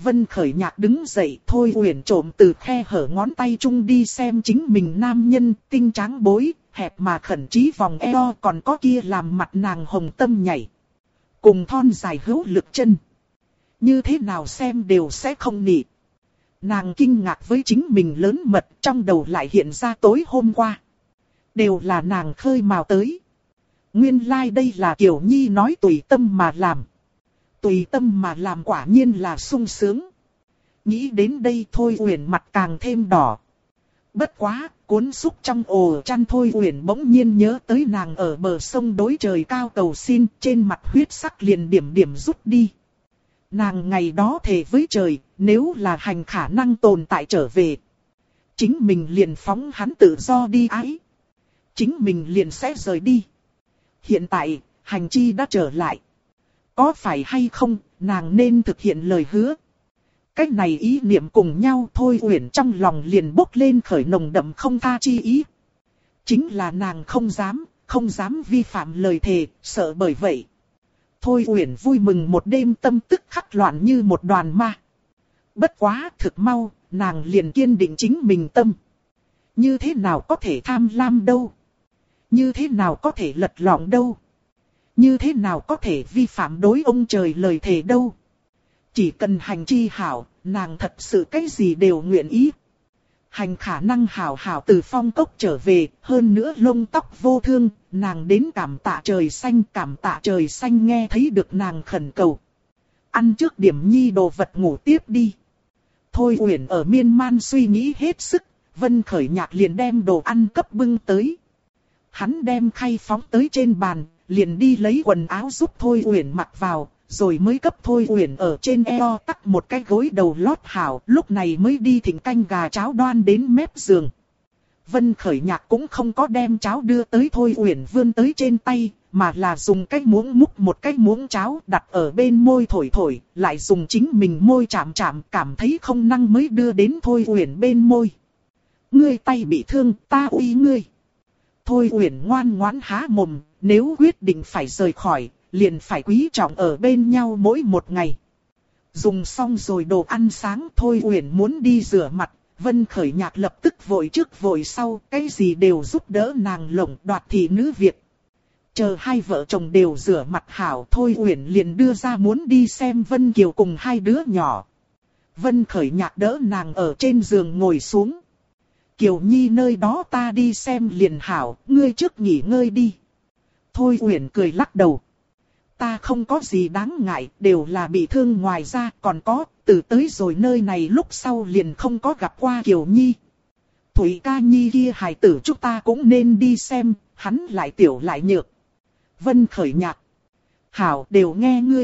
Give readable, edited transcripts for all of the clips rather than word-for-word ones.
Vân Khởi Nhạc đứng dậy, Thôi Uyển trộm từ khe hở ngón tay chung đi xem chính mình nam nhân, tinh tráng bối, hẹp mà khẩn trí vòng eo, còn có kia làm mặt nàng hồng tâm nhảy. Cùng thon dài hữu lực chân. Như thế nào xem đều sẽ không nị. Nàng kinh ngạc với chính mình lớn mật, trong đầu lại hiện ra tối hôm qua. Đều là nàng khơi mào tới. Nguyên lai đây là Kiều Nhi nói tùy tâm mà làm. Tùy tâm mà làm quả nhiên là sung sướng. Nghĩ đến đây Thôi Uyển mặt càng thêm đỏ. Bất quá, cuốn xúc trong ổ chăn Thôi Uyển bỗng nhiên nhớ tới nàng ở bờ sông đối trời cao cầu xin, trên mặt huyết sắc liền điểm điểm rút đi. Nàng ngày đó thề với trời, nếu là hành khả năng tồn tại trở về. Chính mình liền phóng hắn tự do đi ái. Chính mình liền sẽ rời đi. Hiện tại, hành chi đã trở lại. Có phải hay không, nàng nên thực hiện lời hứa. Cách này ý niệm cùng nhau Thôi Uyển trong lòng liền bốc lên khởi nồng đậm không tha chi ý. Chính là nàng không dám vi phạm lời thề, sợ bởi vậy. Thôi Uyển vui mừng một đêm tâm tức khắc loạn như một đoàn ma. Bất quá thực mau, nàng liền kiên định chính mình tâm. Như thế nào có thể tham lam đâu? Như thế nào có thể lật lọng đâu? Như thế nào có thể vi phạm đối ông trời lời thề đâu? Chỉ cần hành chi hảo, nàng thật sự cái gì đều nguyện ý. Hành khả năng hảo hảo từ phong cốc trở về, hơn nữa lông tóc vô thương, nàng đến cảm tạ trời xanh nghe thấy được nàng khẩn cầu. Ăn trước điểm nhi đồ vật ngủ tiếp đi. Thôi Uyển ở miên man suy nghĩ hết sức, Vân Khởi Nhạc liền đem đồ ăn cấp bưng tới. Hắn đem khay phóng tới trên bàn, liền đi lấy quần áo giúp Thôi Uyển mặc vào, rồi mới cấp Thôi Uyển ở trên eo tắc một cái gối đầu lót hảo, lúc này mới đi thỉnh canh gà cháo đoan đến mép giường. Vân Khởi Nhạc cũng không có đem cháo đưa tới Thôi Uyển vươn tới trên tay, mà là dùng cái muỗng múc một cái muỗng cháo đặt ở bên môi thổi thổi, lại dùng chính mình môi chạm chạm cảm thấy không năng mới đưa đến Thôi Uyển bên môi. Ngươi tay bị thương, ta uy ngươi. Thôi Uyển ngoan ngoãn há mồm, nếu quyết định phải rời khỏi, liền phải quý trọng ở bên nhau mỗi một ngày. Dùng xong rồi đồ ăn sáng Thôi Uyển muốn đi rửa mặt, Vân Khởi Nhạc lập tức vội trước vội sau, cái gì đều giúp đỡ nàng lộng đoạt thị nữ việc. Chờ hai vợ chồng đều rửa mặt hảo Thôi Uyển liền đưa ra muốn đi xem Vân Kiều cùng hai đứa nhỏ. Vân Khởi Nhạc đỡ nàng ở trên giường ngồi xuống. Kiều Nhi nơi đó ta đi xem liền hảo, ngươi trước nghỉ ngơi đi. Thôi Uyển cười lắc đầu. Ta không có gì đáng ngại, đều là bị thương ngoài ra, còn có, từ tới rồi nơi này lúc sau liền không có gặp qua Kiều Nhi. Thủy ca Nhi kia hài tử chúng ta cũng nên đi xem, hắn lại tiểu lại nhược. Vân Khởi Nhạc. Hảo đều nghe ngươi.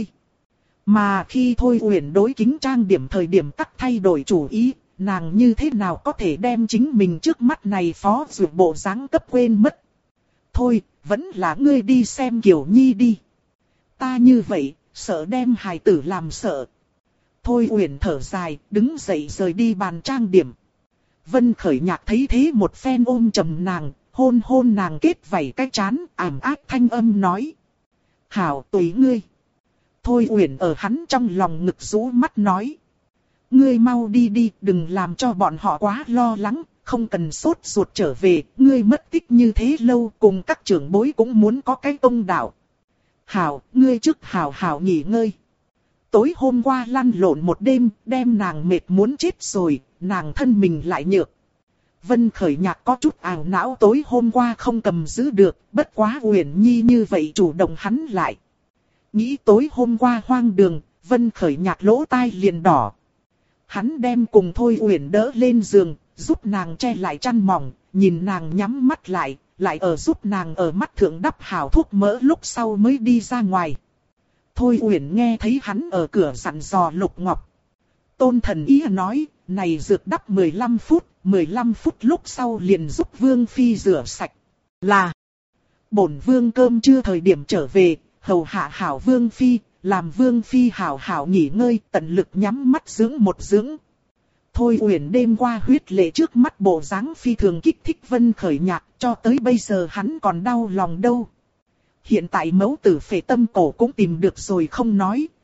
Mà khi Thôi Uyển đối kính trang điểm thời điểm tắc thay đổi chủ ý, nàng như thế nào có thể đem chính mình trước mắt này phó dược bộ dáng cấp quên mất. Thôi, vẫn là ngươi đi xem Kiều Nhi đi. Ta như vậy, sợ đem hài tử làm sợ. Thôi Uyển thở dài, đứng dậy rời đi bàn trang điểm. Vân Khởi Nhạc thấy thế một phen ôm chầm nàng, hôn hôn nàng kết vảy cái trán, ảm ác thanh âm nói. Hảo tùy ngươi. Thôi Uyển ở hắn trong lòng ngực rũ mắt nói. Ngươi mau đi đi, đừng làm cho bọn họ quá lo lắng, không cần sốt ruột trở về, ngươi mất tích như thế lâu, cùng các trưởng bối cũng muốn có cái công đạo. Hảo, ngươi trước hảo hảo nghỉ ngơi. Tối hôm qua lăn lộn một đêm, đem nàng mệt muốn chết rồi, nàng thân mình lại nhược. Vân Khởi Nhạc có chút ảo não tối hôm qua không cầm giữ được, bất quá Uyển Nhi như vậy chủ động hắn lại. Nghĩ tối hôm qua hoang đường, Vân Khởi Nhạc lỗ tai liền đỏ. Hắn đem cùng Thôi Uyển đỡ lên giường, giúp nàng che lại chăn mỏng, nhìn nàng nhắm mắt lại, lại ở giúp nàng ở mắt thượng đắp hảo thuốc mỡ lúc sau mới đi ra ngoài. Thôi Uyển nghe thấy hắn ở cửa dặn dò Lục Ngọc. Tôn thần ý nói, này dược đắp 15 phút lúc sau liền giúp Vương Phi rửa sạch. Là, bổn Vương cơm trưa thời điểm trở về, hầu hạ hảo Vương Phi, làm Vương Phi hảo hảo nghỉ ngơi, tận lực nhắm mắt dưỡng một dưỡng. Thôi Uyển đêm qua huyết lệ trước mắt bộ dáng phi thường kích thích Vân Khởi Nhạc, cho tới bây giờ hắn còn đau lòng đâu. Hiện tại mẫu tử phệ tâm cổ cũng tìm được rồi không nói,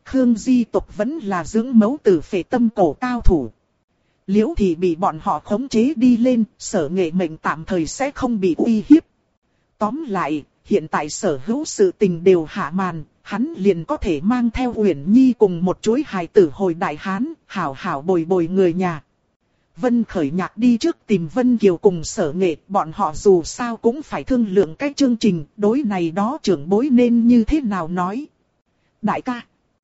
Khương Di tộc vẫn là dưỡng mẫu tử phệ tâm cổ cao thủ. Liễu Thị bị bọn họ khống chế đi lên, Sở Nghệ mệnh tạm thời sẽ không bị uy hiếp. Tóm lại, hiện tại sở hữu sự tình đều hạ màn, hắn liền có thể mang theo Uyển Nhi cùng một chuỗi hài tử hồi Đại Hán, hảo hảo bồi bồi người nhà. Vân Khởi Nhạc đi trước tìm Vân Kiều cùng Sở Nghệ, bọn họ dù sao cũng phải thương lượng cái chương trình, đối này đó trưởng bối nên như thế nào nói. Đại ca.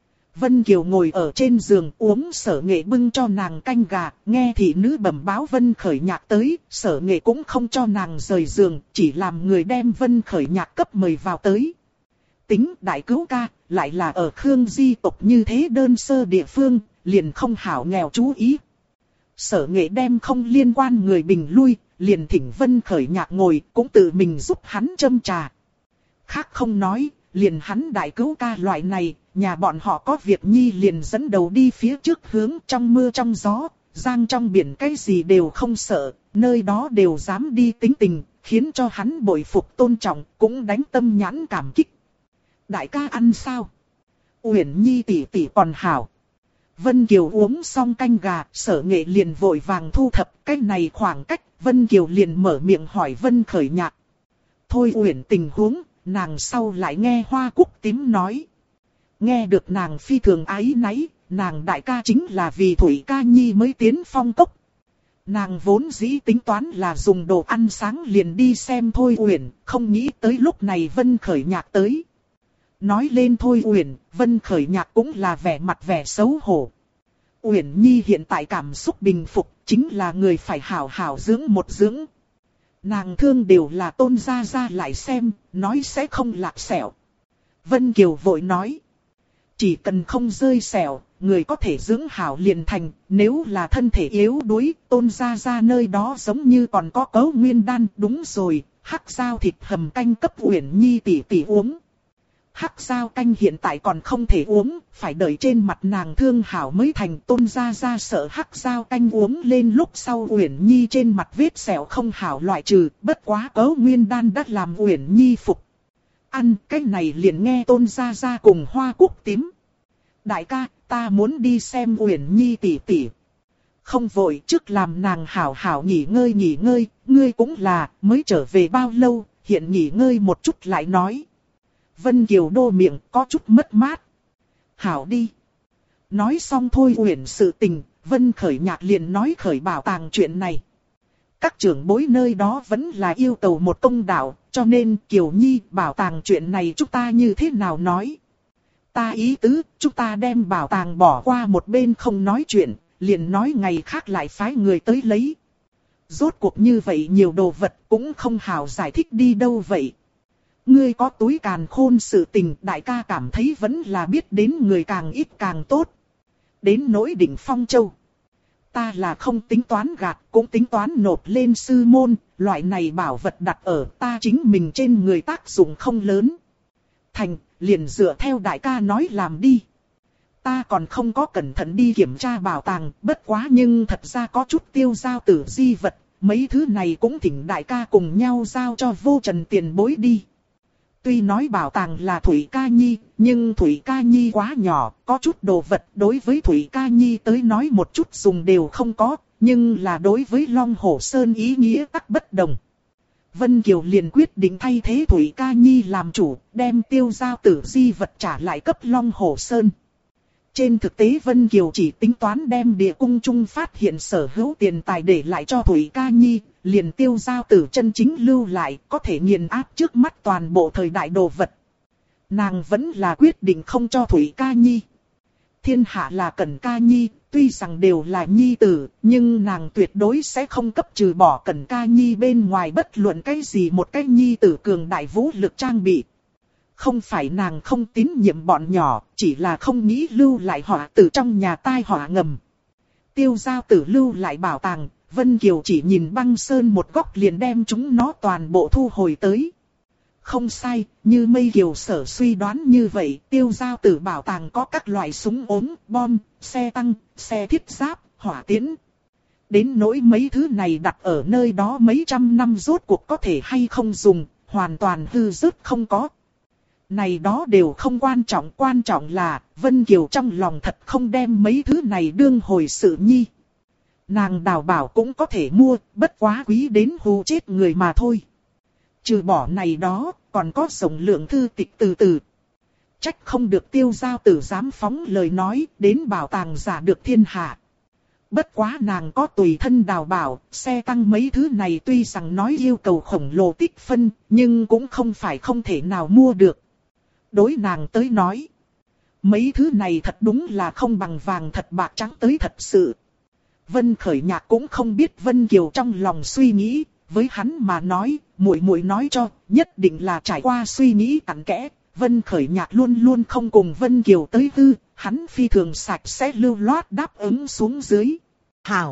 Vân Kiều ngồi ở trên giường uống Sở Nghệ bưng cho nàng canh gà, nghe thị nữ bẩm báo Vân Khởi Nhạc tới, Sở Nghệ cũng không cho nàng rời giường, chỉ làm người đem Vân Khởi Nhạc cấp mời vào tới. Tính đại cứu ca, lại là ở Khương Di tộc như thế đơn sơ địa phương, liền không hảo nghèo chú ý. Sở Nghệ đem không liên quan người bình lui, liền thỉnh Vân Khởi Nhạc ngồi, cũng tự mình giúp hắn châm trà. Khác không nói, liền hắn đại cứu ca loại này, nhà bọn họ có việc nhi liền dẫn đầu đi phía trước hướng trong mưa trong gió, giang trong biển cái gì đều không sợ, nơi đó đều dám đi tính tình, khiến cho hắn bội phục tôn trọng, cũng đánh tâm nhãn cảm kích. Đại ca ăn sao? Uyển Nhi tỷ tỷ còn hảo. Vân Kiều uống xong canh gà, Sở Nghệ liền vội vàng thu thập cái này khoảng cách, Vân Kiều liền mở miệng hỏi Vân Khởi Nhạc. Thôi Uyển tình huống, nàng sau lại nghe Hoa Cúc Tím nói. Nghe được nàng phi thường áy náy, nàng đại ca chính là vì Thủy Ca Nhi mới tiến phong cốc. Nàng vốn dĩ tính toán là dùng đồ ăn sáng liền đi xem Thôi Uyển, không nghĩ tới lúc này Vân Khởi Nhạc tới. Nói lên Thôi Uyển, Vân Khởi Nhạc cũng là vẻ mặt vẻ xấu hổ. Uyển Nhi hiện tại cảm xúc bình phục, chính là người phải hảo hảo dưỡng một dưỡng. Nàng thương đều là Tôn gia gia lại xem, nói sẽ không lạc sẹo. Vân Kiều vội nói. Chỉ cần không rơi sẹo, người có thể dưỡng hảo liền thành, nếu là thân thể yếu đuối, Tôn gia gia nơi đó giống như còn có cấu nguyên đan, đúng rồi, hắc dao thịt hầm canh cấp Uyển Nhi tỷ tỷ uống. Hắc dao canh hiện tại còn không thể uống, phải đợi trên mặt nàng thương hảo mới thành. Tôn gia gia sợ hắc dao canh uống lên lúc sau Uyển Nhi trên mặt vết sẹo không hảo loại trừ, bất quá cấu nguyên đan đã làm Uyển Nhi phục. Ăn cái này liền nghe Tôn gia gia cùng Hoa Cúc Tím. Đại ca, ta muốn đi xem Uyển Nhi tỷ tỷ. Không vội, trước làm nàng hảo hảo nghỉ ngơi, ngươi cũng là, mới trở về bao lâu, hiện nghỉ ngơi một chút lại nói. Vân Kiều đô miệng có chút mất mát. Hảo đi. Nói xong Thôi Uyển sự tình, Vân Khởi Nhạc liền nói khởi bảo tàng chuyện này. Các trưởng bối nơi đó vẫn là yêu cầu một công đạo, cho nên Kiều Nhi bảo tàng chuyện này chúng ta như thế nào nói. Ta ý tứ, chúng ta đem bảo tàng bỏ qua một bên không nói chuyện, liền nói ngày khác lại phái người tới lấy. Rốt cuộc như vậy nhiều đồ vật cũng không hảo giải thích đi đâu vậy. Ngươi có túi càn khôn sự tình, đại ca cảm thấy vẫn là biết đến người càng ít càng tốt. Đến nỗi Đỉnh Phong Châu. Ta là không tính toán gạt, cũng tính toán nộp lên sư môn, loại này bảo vật đặt ở ta chính mình trên người tác dụng không lớn. Thành, liền dựa theo đại ca nói làm đi. Ta còn không có cẩn thận đi kiểm tra bảo tàng, bất quá nhưng thật ra có chút tiêu giao tử di vật, mấy thứ này cũng thỉnh đại ca cùng nhau giao cho Vô Trần tiền bối đi. Tuy nói bảo tàng là Thủy Ca Nhi, nhưng Thủy Ca Nhi quá nhỏ, có chút đồ vật đối với Thủy Ca Nhi tới nói một chút dùng đều không có, nhưng là đối với Long Hổ Sơn ý nghĩa tắc bất đồng. Vân Kiều liền quyết định thay thế Thủy Ca Nhi làm chủ, đem tiêu giao tử di vật trả lại cấp Long Hổ Sơn. Trên thực tế Vân Kiều chỉ tính toán đem địa cung trung phát hiện sở hữu tiền tài để lại cho Thủy Ca Nhi, liền tiêu giao tử chân chính lưu lại, có thể nghiền áp trước mắt toàn bộ thời đại đồ vật. Nàng vẫn là quyết định không cho Thủy Ca Nhi. Thiên hạ là Cẩn Ca Nhi, tuy rằng đều là nhi tử, nhưng nàng tuyệt đối sẽ không cấp trừ bỏ Cẩn Ca Nhi bên ngoài bất luận cái gì một cái nhi tử cường đại vũ lực trang bị. Không phải nàng không tín nhiệm bọn nhỏ, chỉ là không nghĩ lưu lại họa tử trong nhà tai họa ngầm. Tiêu giao tử lưu lại bảo tàng, Vân Kiều chỉ nhìn băng sơn một góc liền đem chúng nó toàn bộ thu hồi tới. Không sai, như Mây Kiều sở suy đoán như vậy, tiêu giao tử bảo tàng có các loại súng ốm, bom, xe tăng, xe thiết giáp, hỏa tiễn. Đến nỗi mấy thứ này đặt ở nơi đó mấy trăm năm rốt cuộc có thể hay không dùng, hoàn toàn hư rớt không có. Này đó đều không quan trọng là Vân Kiều trong lòng thật không đem mấy thứ này đương hồi sự nhi. Nàng đào bảo cũng có thể mua, bất quá quý đến hù chết người mà thôi. Trừ bỏ này đó, còn có rộng lượng thư tịch từ từ. Trách không được Tiêu Giao Tử dám phóng lời nói, đến bảo tàng giả được thiên hạ. Bất quá nàng có tùy thân đào bảo, xe tăng mấy thứ này tuy rằng nói yêu cầu khổng lồ tích phân, nhưng cũng không phải không thể nào mua được. Đối nàng tới nói, mấy thứ này thật đúng là không bằng vàng thật bạc trắng tới thật sự. Vân Khởi Nhạc cũng không biết Vân Kiều trong lòng suy nghĩ, với hắn mà nói, muội muội nói cho, nhất định là trải qua suy nghĩ cặn kẽ. Vân Khởi Nhạc luôn luôn không cùng Vân Kiều tới hư, hắn phi thường sạch sẽ lưu loát đáp ứng xuống dưới. Hảo!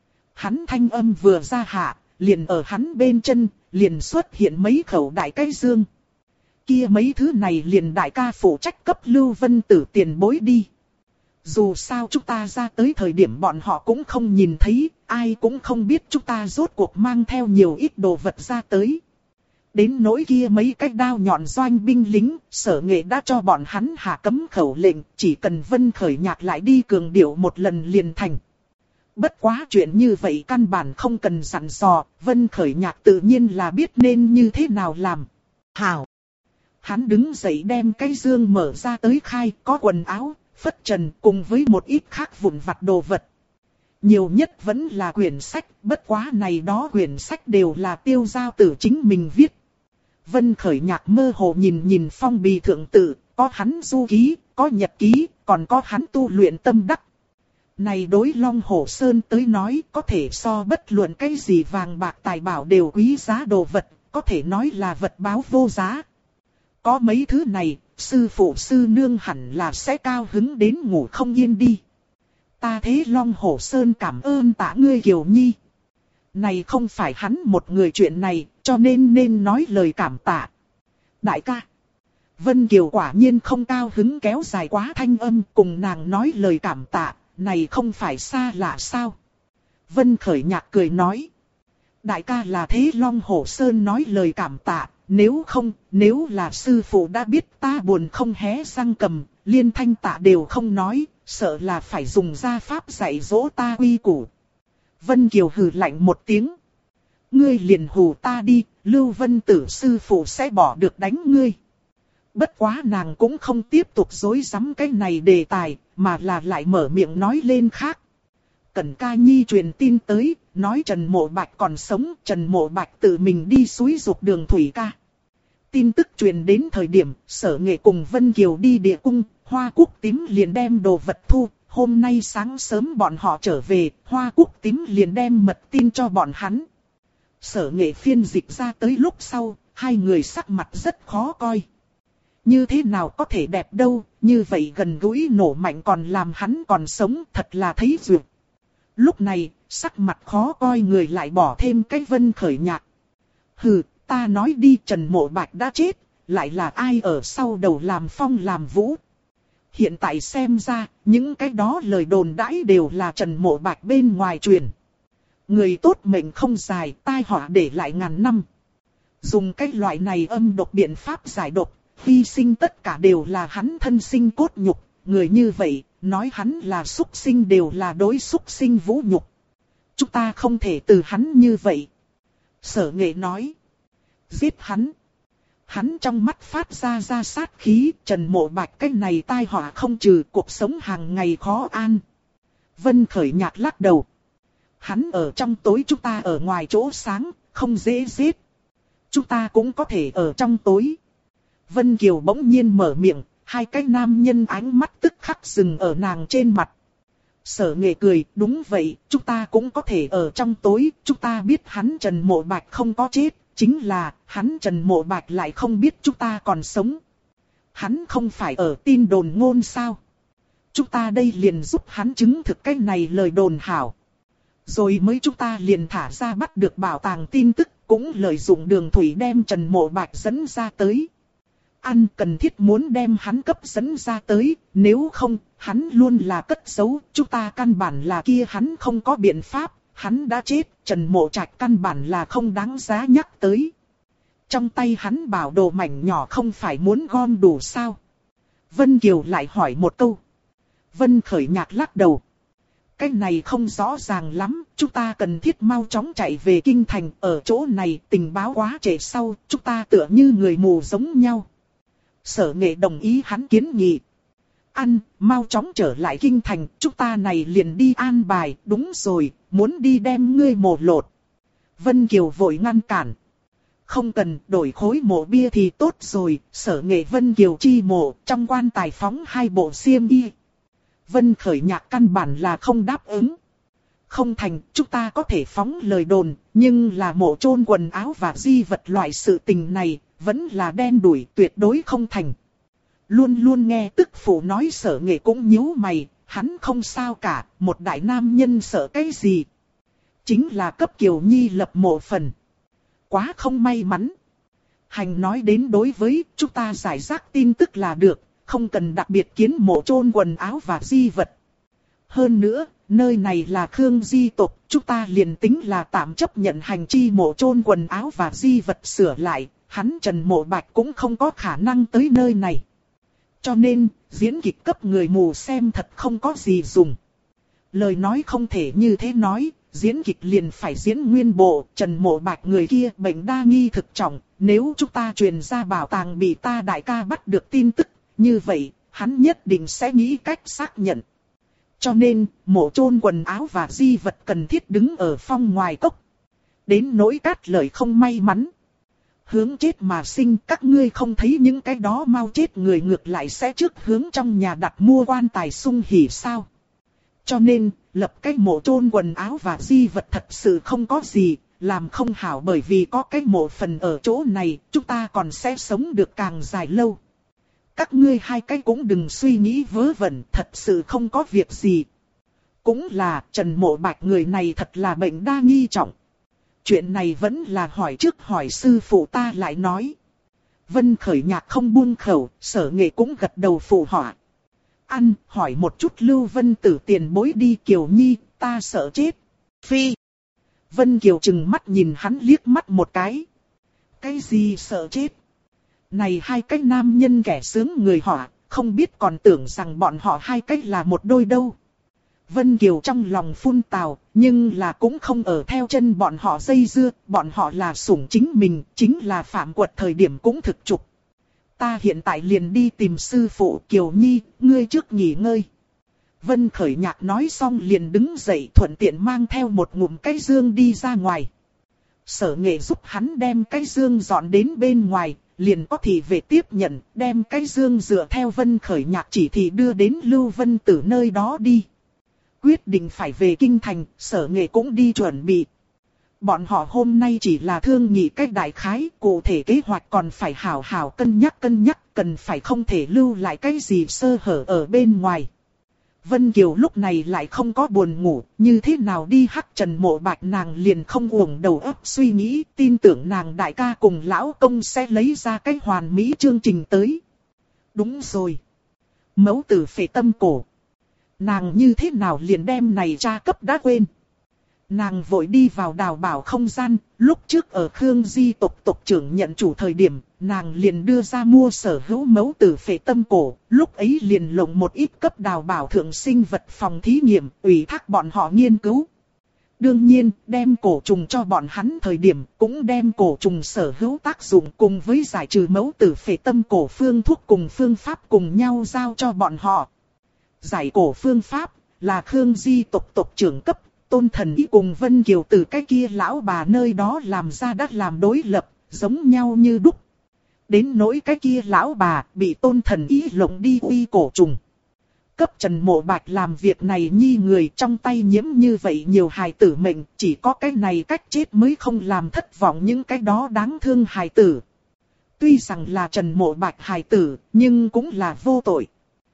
Hắn thanh âm vừa ra hạ, liền ở hắn bên chân, liền xuất hiện mấy khẩu đại cái dương. Kia mấy thứ này liền đại ca phụ trách cấp Lưu Vân Tử tiền bối đi. Dù sao chúng ta ra tới thời điểm bọn họ cũng không nhìn thấy, ai cũng không biết chúng ta rốt cuộc mang theo nhiều ít đồ vật ra tới. Đến nỗi kia mấy cái đao nhọn doanh binh lính, Sở Nghệ đã cho bọn hắn hạ cấm khẩu lệnh, chỉ cần Vân Khởi Nhạc lại đi cường điệu một lần liền thành. Bất quá chuyện như vậy căn bản không cần dặn dò, Vân Khởi Nhạc tự nhiên là biết nên như thế nào làm. Hảo! Hắn đứng dậy đem cái dương mở ra tới khai, có quần áo, phất trần cùng với một ít khác vụn vặt đồ vật. Nhiều nhất vẫn là quyển sách, bất quá này đó quyển sách đều là Tiêu Giao Tử chính mình viết. Vân Khởi Nhạc mơ hồ nhìn phong bì thượng tự, có hắn du ký, có nhật ký, còn có hắn tu luyện tâm đắc. Này đối Long Hổ Sơn tới nói có thể so bất luận cái gì vàng bạc tài bảo đều quý giá đồ vật, có thể nói là vật báo vô giá. Có mấy thứ này, sư phụ sư nương hẳn là sẽ cao hứng đến ngủ không yên đi. Ta thế Long Hổ Sơn cảm ơn tạ ngươi Kiều Nhi. Này không phải hắn một người chuyện này, cho nên nói lời cảm tạ. Đại ca. Vân Kiều quả nhiên không cao hứng kéo dài quá thanh âm cùng nàng nói lời cảm tạ, này không phải xa lạ sao. Vân Khởi Nhạc cười nói. Đại ca là thế Long Hổ Sơn nói lời cảm tạ, nếu là sư phụ đã biết ta buồn không hé răng cầm, liên thanh tạ đều không nói, sợ là phải dùng gia pháp dạy dỗ ta quy củ. Vân Kiều hừ lạnh một tiếng. Ngươi liền hù ta đi, Lưu Vân Tử sư phụ sẽ bỏ được đánh ngươi. Bất quá nàng cũng không tiếp tục dối rắm cái này đề tài, mà là lại mở miệng nói lên khác. Cẩn Ca Nhi truyền tin tới, nói Trần Mộ Bạch còn sống, Trần Mộ Bạch tự mình đi xúi dục Đường Thủy ca. Tin tức truyền đến thời điểm, Sở Nghệ cùng Vân Kiều đi địa cung, Hoa Cúc Tím liền đem đồ vật thu. Hôm nay sáng sớm bọn họ trở về, Hoa Cúc Tím liền đem mật tin cho bọn hắn. Sở Nghệ phiên dịch ra tới lúc sau, hai người sắc mặt rất khó coi. Như thế nào có thể đẹp đâu, như vậy gần gũi nổ mạnh còn làm hắn còn sống, thật là thấy duyệt. Lúc này, sắc mặt khó coi người lại bỏ thêm cái Vân Khởi Nhạc. Hừ, ta nói đi Trần Mộ Bạch đã chết, lại là ai ở sau đầu làm phong làm vũ. Hiện tại xem ra, những cái đó lời đồn đãi đều là Trần Mộ Bạch bên ngoài truyền. Người tốt mệnh không dài, tai họa để lại ngàn năm. Dùng cái loại này âm độc biện pháp giải độc, hy sinh tất cả đều là hắn thân sinh cốt nhục. Người như vậy, nói hắn là súc sinh đều là đối súc sinh vũ nhục. Chúng ta không thể từ hắn như vậy. Sở Nghệ nói. Giết hắn. Hắn trong mắt phát ra sát khí, Trần Mộ Bạch cái này tai họa không trừ, cuộc sống hàng ngày khó an. Vân Khởi Nhạc lắc đầu. Hắn ở trong tối, chúng ta ở ngoài chỗ sáng, không dễ giết. Chúng ta cũng có thể ở trong tối. Vân Kiều bỗng nhiên mở miệng, hai cái nam nhân ánh mắt tức khắc dừng ở nàng trên mặt. Sở Nghệ cười, đúng vậy, chúng ta cũng có thể ở trong tối, chúng ta biết hắn Trần Mộ Bạch không có chết, chính là hắn Trần Mộ Bạch lại không biết chúng ta còn sống. Hắn không phải ở tin đồn ngôn sao? Chúng ta đây liền giúp hắn chứng thực cái này lời đồn hảo. Rồi mới chúng ta liền thả ra bắt được bảo tàng tin tức, cũng lợi dụng Đường Thủy đem Trần Mộ Bạch dẫn ra tới. Ăn cần thiết muốn đem hắn cấp dẫn ra tới, nếu không, hắn luôn là cất giấu, chúng ta căn bản là kia hắn không có biện pháp, hắn đã chết, Trần Mộ Trạch căn bản là không đáng giá nhắc tới. trong tay hắn bảo đồ mảnh nhỏ không phải muốn gom đủ sao? Vân Kiều lại hỏi một câu. Vân Khởi Nhạc lắc đầu. Cái này không rõ ràng lắm, chúng ta cần thiết mau chóng chạy về kinh thành, ở chỗ này tình báo quá trễ sau, chúng ta tựa như người mù giống nhau. Sở Nghệ đồng ý hắn kiến nghị. Mau chóng trở lại kinh thành, chúng ta này liền đi an bài, đúng rồi, muốn đi đem ngươi mổ lột. Vân Kiều vội ngăn cản. Không cần, đổi khối mộ bia thì tốt rồi, Sở Nghệ Vân Kiều chi mộ, trong quan tài phóng 2 bộ xiêm y. Vân Khởi Nhạc căn bản là không đáp ứng. Không thành, chúng ta có thể phóng lời đồn, nhưng là mộ chôn quần áo và di vật loại sự tình này, vẫn là đen đủi, tuyệt đối không thành. Luôn luôn nghe tức phụ nói Sở Nghệ cũng nhíu mày, hắn không sao cả, một đại nam nhân sợ cái gì. Chính là cấp Kiều Nhi lập mộ phần. Quá không may mắn. Hành nói đến đối với chúng ta giải rác tin tức là được, không cần đặc biệt kiến mộ chôn quần áo và di vật. Hơn nữa, nơi này là Khương di tộc, chúng ta liền tính là tạm chấp nhận hành chi mộ chôn quần áo và di vật sửa lại, hắn Trần Mộ Bạch cũng không có khả năng tới nơi này. Cho nên, diễn kịch cấp người mù xem thật không có gì dùng. Lời nói không thể như thế nói, diễn kịch liền phải diễn nguyên bộ, Trần Mộ Bạch người kia bệnh đa nghi thực trọng, nếu chúng ta truyền ra bảo tàng bị ta đại ca bắt được tin tức, như vậy, hắn nhất định sẽ nghĩ cách xác nhận. Cho nên, mộ chôn quần áo và di vật cần thiết đứng ở phong ngoài cốc. Đến nỗi Cát Lợi không may mắn. Hướng chết mà sinh, các ngươi không thấy những cái đó mau chết người ngược lại sẽ trước hướng trong nhà đặt mua quan tài sung hỉ sao. Cho nên, lập cái mộ chôn quần áo và di vật thật sự không có gì, làm không hảo bởi vì có cái mộ phần ở chỗ này, chúng ta còn sẽ sống được càng dài lâu. Các ngươi hai cái cũng đừng suy nghĩ vớ vẩn, thật sự không có việc gì. Cũng là, Trần Mộ Bạch người này thật là bệnh đa nghi trọng. Chuyện này vẫn là hỏi trước hỏi sư phụ ta lại nói. Vân Khởi Nhạc không buông khẩu, Sở Nghệ cũng gật đầu phụ họa. Hỏi một chút Lưu Vân Tử tiền bối đi Kiều Nhi, ta sợ chết. Phi. Vân Kiều chừng mắt nhìn hắn liếc mắt một cái. Cái gì sợ chết? Này hai cái nam nhân kẻ sướng người họ, không biết còn tưởng rằng bọn họ hai cái là một đôi đâu. Vân Kiều trong lòng phun tào, nhưng là cũng không ở theo chân bọn họ dây dưa, bọn họ là sủng chính mình, chính là phạm quật thời điểm cũng thực trục. Ta hiện tại liền đi tìm sư phụ Kiều Nhi, ngươi trước nghỉ ngơi. Vân Khởi Nhạc nói xong liền đứng dậy thuận tiện mang theo một ngụm cái dương đi ra ngoài. Sở Nghệ giúp hắn đem cái dương dọn đến bên ngoài, liền có thị về tiếp nhận, đem cái dương dựa theo Vân Khởi Nhạc chỉ thị đưa đến Lưu Vân Tử nơi đó đi. Quyết định phải về kinh thành, Sở Nghệ cũng đi chuẩn bị. Bọn họ hôm nay chỉ là thương nghị cách đại khái, cụ thể kế hoạch còn phải hảo hảo cân nhắc, cần phải không thể lưu lại cái gì sơ hở ở bên ngoài. Vân Kiều lúc này lại không có buồn ngủ, như thế nào đi hắc Trần Mộ Bạch nàng liền không uổng đầu óc suy nghĩ, tin tưởng nàng đại ca cùng lão công sẽ lấy ra cái hoàn mỹ chương trình tới. Đúng rồi. Mẫu tử phệ tâm cổ. Nàng như thế nào liền đem này tra cấp đã quên. Nàng vội đi vào đào bảo không gian, lúc trước ở Khương Di tộc tộc trưởng nhận chủ thời điểm, nàng liền đưa ra mua sở hữu mẫu tử phệ tâm cổ, lúc ấy liền lộng một ít cấp đào bảo thượng sinh vật phòng thí nghiệm, ủy thác bọn họ nghiên cứu. Đương nhiên, đem cổ trùng cho bọn hắn thời điểm, cũng đem cổ trùng sở hữu tác dụng cùng với giải trừ mẫu tử phệ tâm cổ phương thuốc cùng phương pháp cùng nhau giao cho bọn họ. Giải cổ phương pháp, là Khương Di tộc tộc trưởng cấp. Tôn Thần Ý cùng Vân Kiều từ cái kia lão bà nơi đó làm ra đã làm đối lập, giống nhau như đúc. Đến nỗi cái kia lão bà bị Tôn Thần Ý lộng đi uy cổ trùng. Cấp Trần Mộ Bạch làm việc này nhi người trong tay nhiễm như vậy nhiều hài tử mệnh, chỉ có cái này cách chết mới không làm thất vọng những cái đó đáng thương hài tử. Tuy rằng là Trần Mộ Bạch hài tử, nhưng cũng là vô tội.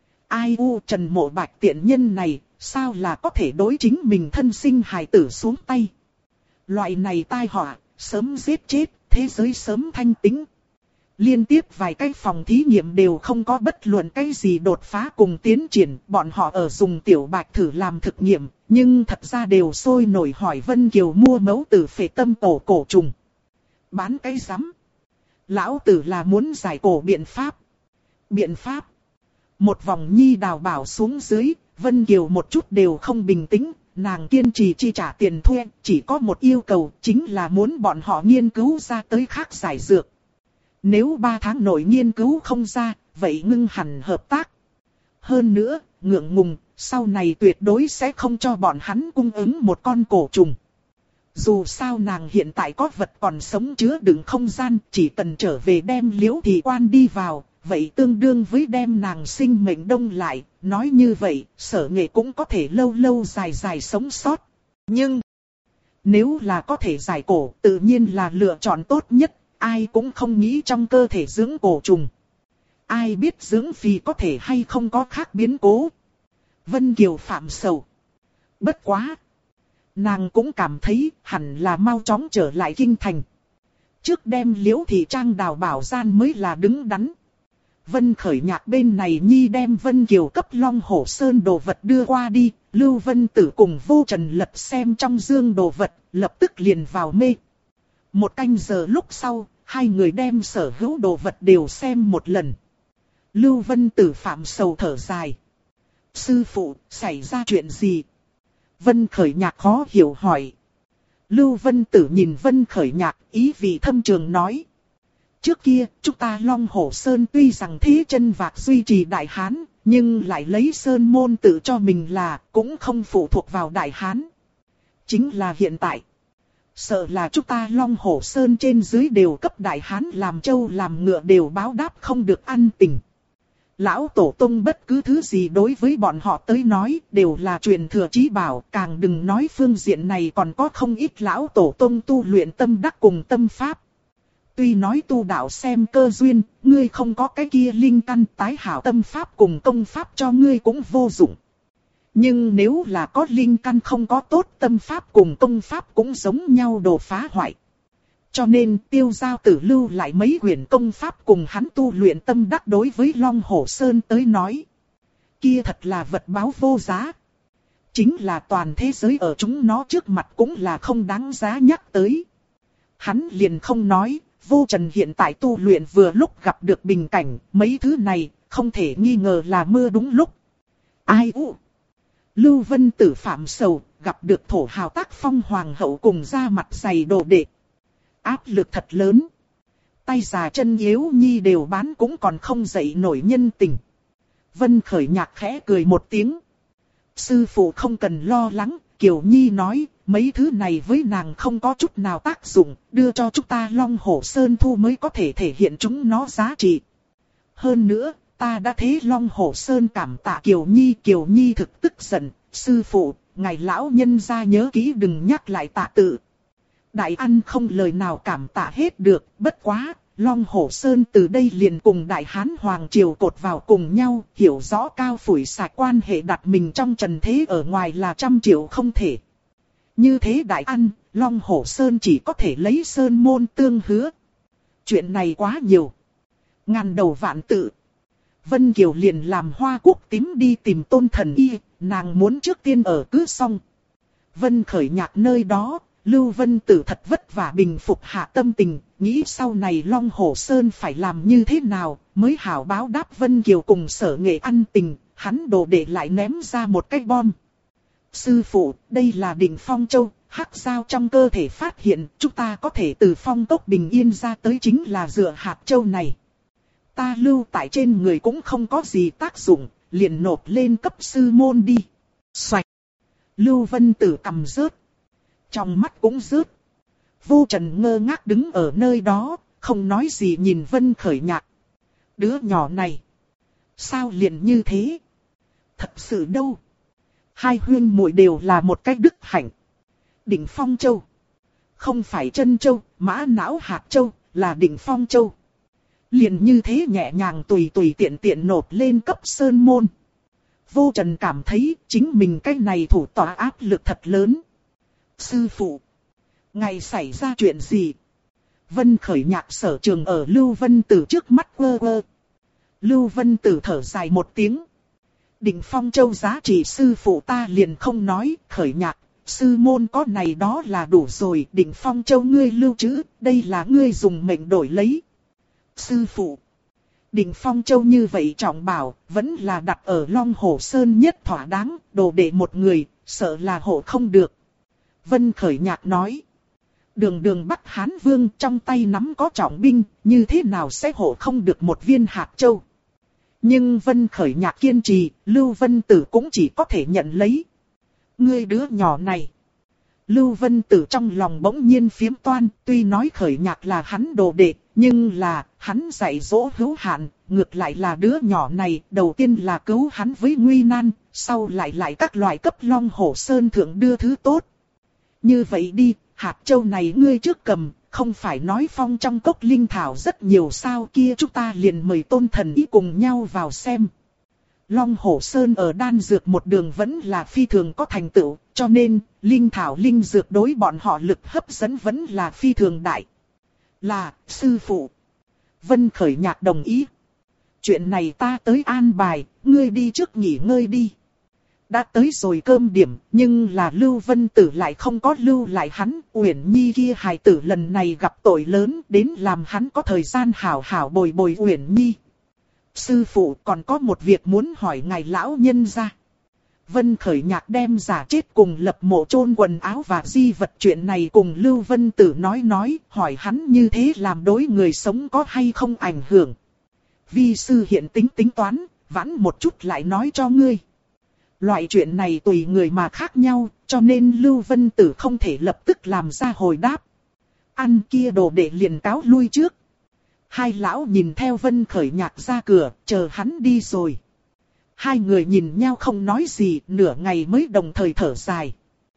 Ai u Trần Mộ Bạch tiện nhân này, sao là có thể đối chính mình thân sinh hài tử xuống tay. Loại này tai họa, sớm giết chết, thế giới sớm thanh tĩnh. Liên tiếp vài cái phòng thí nghiệm đều không có bất luận cái gì đột phá cùng tiến triển, bọn họ ở dùng tiểu bạch thử làm thực nghiệm, nhưng thật ra đều sôi nổi hỏi Vân Kiều mua mẫu tử phệ tâm cổ cổ trùng. Bán cái rắm. Lão tử là muốn giải cổ biện pháp. Biện pháp. Một vòng nhi đào bảo xuống dưới, Vân Kiều một chút đều không bình tĩnh, nàng kiên trì chi trả tiền thuê, chỉ có một yêu cầu, chính là muốn bọn họ nghiên cứu ra tới khác giải dược. Nếu 3 tháng nội nghiên cứu không ra, vậy ngưng hẳn hợp tác. Hơn nữa, ngượng ngùng, sau này tuyệt đối sẽ không cho bọn hắn cung ứng một con cổ trùng. Dù sao nàng hiện tại có vật còn sống chứa đựng không gian, chỉ cần trở về đem Liễu Thị Quan đi vào, vậy tương đương với đem nàng sinh mệnh đông lại. Nói như vậy, Sở Nghệ cũng có thể lâu lâu dài dài sống sót. Nhưng, nếu là có thể giải cổ, tự nhiên là lựa chọn tốt nhất, ai cũng không nghĩ trong cơ thể dưỡng cổ trùng. Ai biết dưỡng phì có thể hay không có khác biến cố. Vân Kiều phạm sầu. Bất quá. Nàng cũng cảm thấy hẳn là mau chóng trở lại kinh thành. Trước đem Liễu Thị Trang đào bảo gian mới là đứng đắn. Vân Khởi Nhạc bên này nhi đem Vân Kiều cấp Long Hổ Sơn đồ vật đưa qua đi. Lưu Vân Tử cùng Vô Trần Lật xem trong dương đồ vật, lập tức liền vào mê. 1 canh giờ lúc sau, hai người đem sở hữu đồ vật đều xem một lần. Lưu Vân Tử phạm sầu thở dài. Sư phụ, xảy ra chuyện gì? Vân Khởi Nhạc khó hiểu hỏi. Lưu Vân Tử nhìn Vân Khởi Nhạc, ý vị thâm trường nói. Trước kia, chúng ta Long Hổ Sơn tuy rằng thế chân vạc duy trì Đại Hán, nhưng lại lấy Sơn môn tự cho mình là, cũng không phụ thuộc vào Đại Hán. Chính là hiện tại. Sợ là chúng ta Long Hổ Sơn trên dưới đều cấp Đại Hán làm trâu làm ngựa đều báo đáp không được ăn tình. Lão Tổ Tông bất cứ thứ gì đối với bọn họ tới nói đều là truyền thừa chí bảo, càng đừng nói phương diện này còn có không ít Lão Tổ Tông tu luyện tâm đắc cùng tâm pháp. Tuy nói tu đạo xem cơ duyên, ngươi không có cái kia linh căn tái hảo tâm pháp cùng công pháp cho ngươi cũng vô dụng. Nhưng nếu là có linh căn không có tốt tâm pháp cùng công pháp cũng giống nhau đồ phá hoại. Cho nên Tiêu Giao Tử lưu lại mấy quyển công pháp cùng hắn tu luyện tâm đắc đối với Long Hổ Sơn tới nói. Kia thật là vật báo vô giá. Chính là toàn thế giới ở chúng nó trước mặt cũng là không đáng giá nhắc tới. Hắn liền không nói, Vô Trần hiện tại tu luyện vừa lúc gặp được bình cảnh, mấy thứ này không thể nghi ngờ là mưa đúng lúc. Ai u? Lưu Vân Tử phạm sầu, gặp được thổ hào Tác Phong hoàng hậu cùng ra mặt dày đồ đệ. Áp lực thật lớn. Tay già chân yếu nhi đều bán cũng còn không dậy nổi nhân tình. Vân Khởi Nhạc khẽ cười một tiếng. Sư phụ không cần lo lắng, Kiều Nhi nói, mấy thứ này với nàng không có chút nào tác dụng, đưa cho chúng ta Long Hổ Sơn thu mới có thể thể hiện chúng nó giá trị. Hơn nữa, ta đã thấy Long Hổ Sơn cảm tạ Kiều Nhi thực tức giận, sư phụ, ngài lão nhân gia nhớ kỹ đừng nhắc lại tạ tự. Đại Ăn không lời nào cảm tạ hết được, bất quá, Long Hổ Sơn từ đây liền cùng Đại Hán Hoàng Triều cột vào cùng nhau, hiểu rõ cao phủi sạch quan hệ đặt mình trong trần thế ở ngoài là 100 triệu không thể. Như thế Đại Ăn, Long Hổ Sơn chỉ có thể lấy Sơn môn tương hứa. Chuyện này quá nhiều. Ngàn đầu vạn tự. Vân Kiều liền làm hoa cúc tím đi tìm Tôn Thần Y, nàng muốn trước tiên ở cứ xong. Vân Khởi Nhạc nơi đó. Lưu Vân Tử thật vất vả bình phục hạ tâm tình, nghĩ sau này Long Hổ Sơn phải làm như thế nào, mới hảo báo đáp Vân Kiều cùng Sở Nghệ ăn tình, hắn đồ để lại ném ra một cái bom. Sư phụ, đây là đỉnh Phong Châu, hắc giao trong cơ thể phát hiện, chúng ta có thể từ phong tốc bình yên ra tới chính là dựa hạt châu này. Ta lưu tại trên người cũng không có gì tác dụng, liền nộp lên cấp sư môn đi. Xoạch! Lưu Vân Tử cầm rớt. Trong mắt cũng rớt. Vô Trần ngơ ngác đứng ở nơi đó, không nói gì nhìn Vân Khởi Nhạc. Đứa nhỏ này. Sao liền như thế? Thật sự đâu. Hai huyên muội đều là một cái đức hạnh. Đỉnh Phong Châu. Không phải Chân Châu, Mã Não Hạt Châu, là Đỉnh Phong Châu. Liền như thế nhẹ nhàng tùy tùy tiện tiện nộp lên cấp sơn môn. Vô Trần cảm thấy chính mình cái này thủ tỏa áp lực thật lớn. Sư phụ, ngày xảy ra chuyện gì? Vân Khởi Nhạc sở trường ở Lưu Vân Tử trước mắt quơ quơ. Lưu Vân Tử thở dài một tiếng. Đỉnh Phong Châu giá trị sư phụ ta liền không nói, Khởi Nhạc, sư môn có này đó là đủ rồi. Đỉnh Phong Châu ngươi lưu trữ, đây là ngươi dùng mệnh đổi lấy. Sư phụ. Định Phong Châu như vậy trọng bảo, vẫn là đặt ở Long Hổ Sơn nhất thỏa đáng, đồ đệ một người, sợ là hộ không được. Vân Khởi Nhạc nói. Đường đường Bắc Hán Vương trong tay nắm có trọng binh, như thế nào sẽ hộ không được một viên hạt châu. Nhưng Vân Khởi Nhạc kiên trì, Lưu Vân Tử cũng chỉ có thể nhận lấy. Ngươi đứa nhỏ này. Lưu Vân Tử trong lòng bỗng nhiên phiếm toan, tuy nói Khởi Nhạc là hắn đồ đệ, nhưng là, hắn dạy dỗ hữu hạn, ngược lại là đứa nhỏ này, đầu tiên là cứu hắn với nguy nan, sau lại các loại cấp Long Hổ Sơn thượng đưa thứ tốt. Như vậy đi, hạt châu này ngươi trước cầm, không phải nói phong trong cốc linh thảo rất nhiều sao kia, chúng ta liền mời tôn thần ý cùng nhau vào xem. Long Hổ Sơn ở đan dược một đường vẫn là phi thường có thành tựu, cho nên, linh thảo linh dược đối bọn họ lực hấp dẫn vẫn là phi thường đại. Là, sư phụ. Vân Khởi Nhạc đồng ý. Chuyện này ta tới an bài, ngươi đi trước nghỉ ngơi đi. Đã tới rồi cơm điểm, nhưng là Lưu Vân Tử lại không có lưu lại hắn. Uyển Nhi kia hài tử lần này gặp tội lớn, đến làm hắn có thời gian hảo hảo bồi bồi Uyển Nhi. Sư phụ còn có một việc muốn hỏi ngài lão nhân ra. Vân Khởi Nhạc đem giả chết cùng lập mộ chôn quần áo và di vật chuyện này cùng Lưu Vân Tử nói, hỏi hắn như thế làm đối người sống có hay không ảnh hưởng. Vi sư hiện tính toán, vãn một chút lại nói cho ngươi. Loại chuyện này tùy người mà khác nhau, cho nên Lưu Vân Tử không thể lập tức làm ra hồi đáp. Ăn kia đồ đệ liền cáo lui trước. Hai lão nhìn theo Vân Khởi Nhạc ra cửa, chờ hắn đi rồi. Hai người nhìn nhau không nói gì, nửa ngày mới đồng thời thở dài.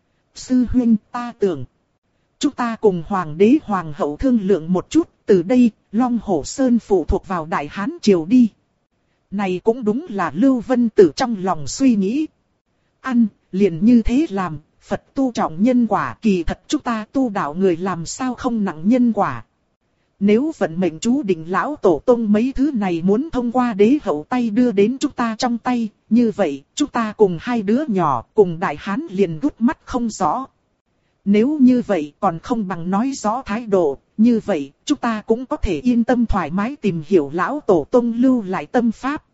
Sư huynh, ta tưởng, chúng ta cùng Hoàng đế Hoàng hậu thương lượng một chút, từ đây, Long Hổ Sơn phụ thuộc vào Đại Hán Triều đi. Này cũng đúng là Lưu Vân Tử trong lòng suy nghĩ. Ăn, liền như thế làm, Phật tu trọng nhân quả, kỳ thật chúng ta tu đạo người làm sao không nặng nhân quả. Nếu vận mệnh chú định lão tổ tông mấy thứ này muốn thông qua đế hậu tay đưa đến chúng ta trong tay, như vậy chúng ta cùng hai đứa nhỏ cùng Đại Hán liền rút mắt không rõ. Nếu như vậy còn không bằng nói rõ thái độ, như vậy chúng ta cũng có thể yên tâm thoải mái tìm hiểu lão tổ tông lưu lại tâm pháp.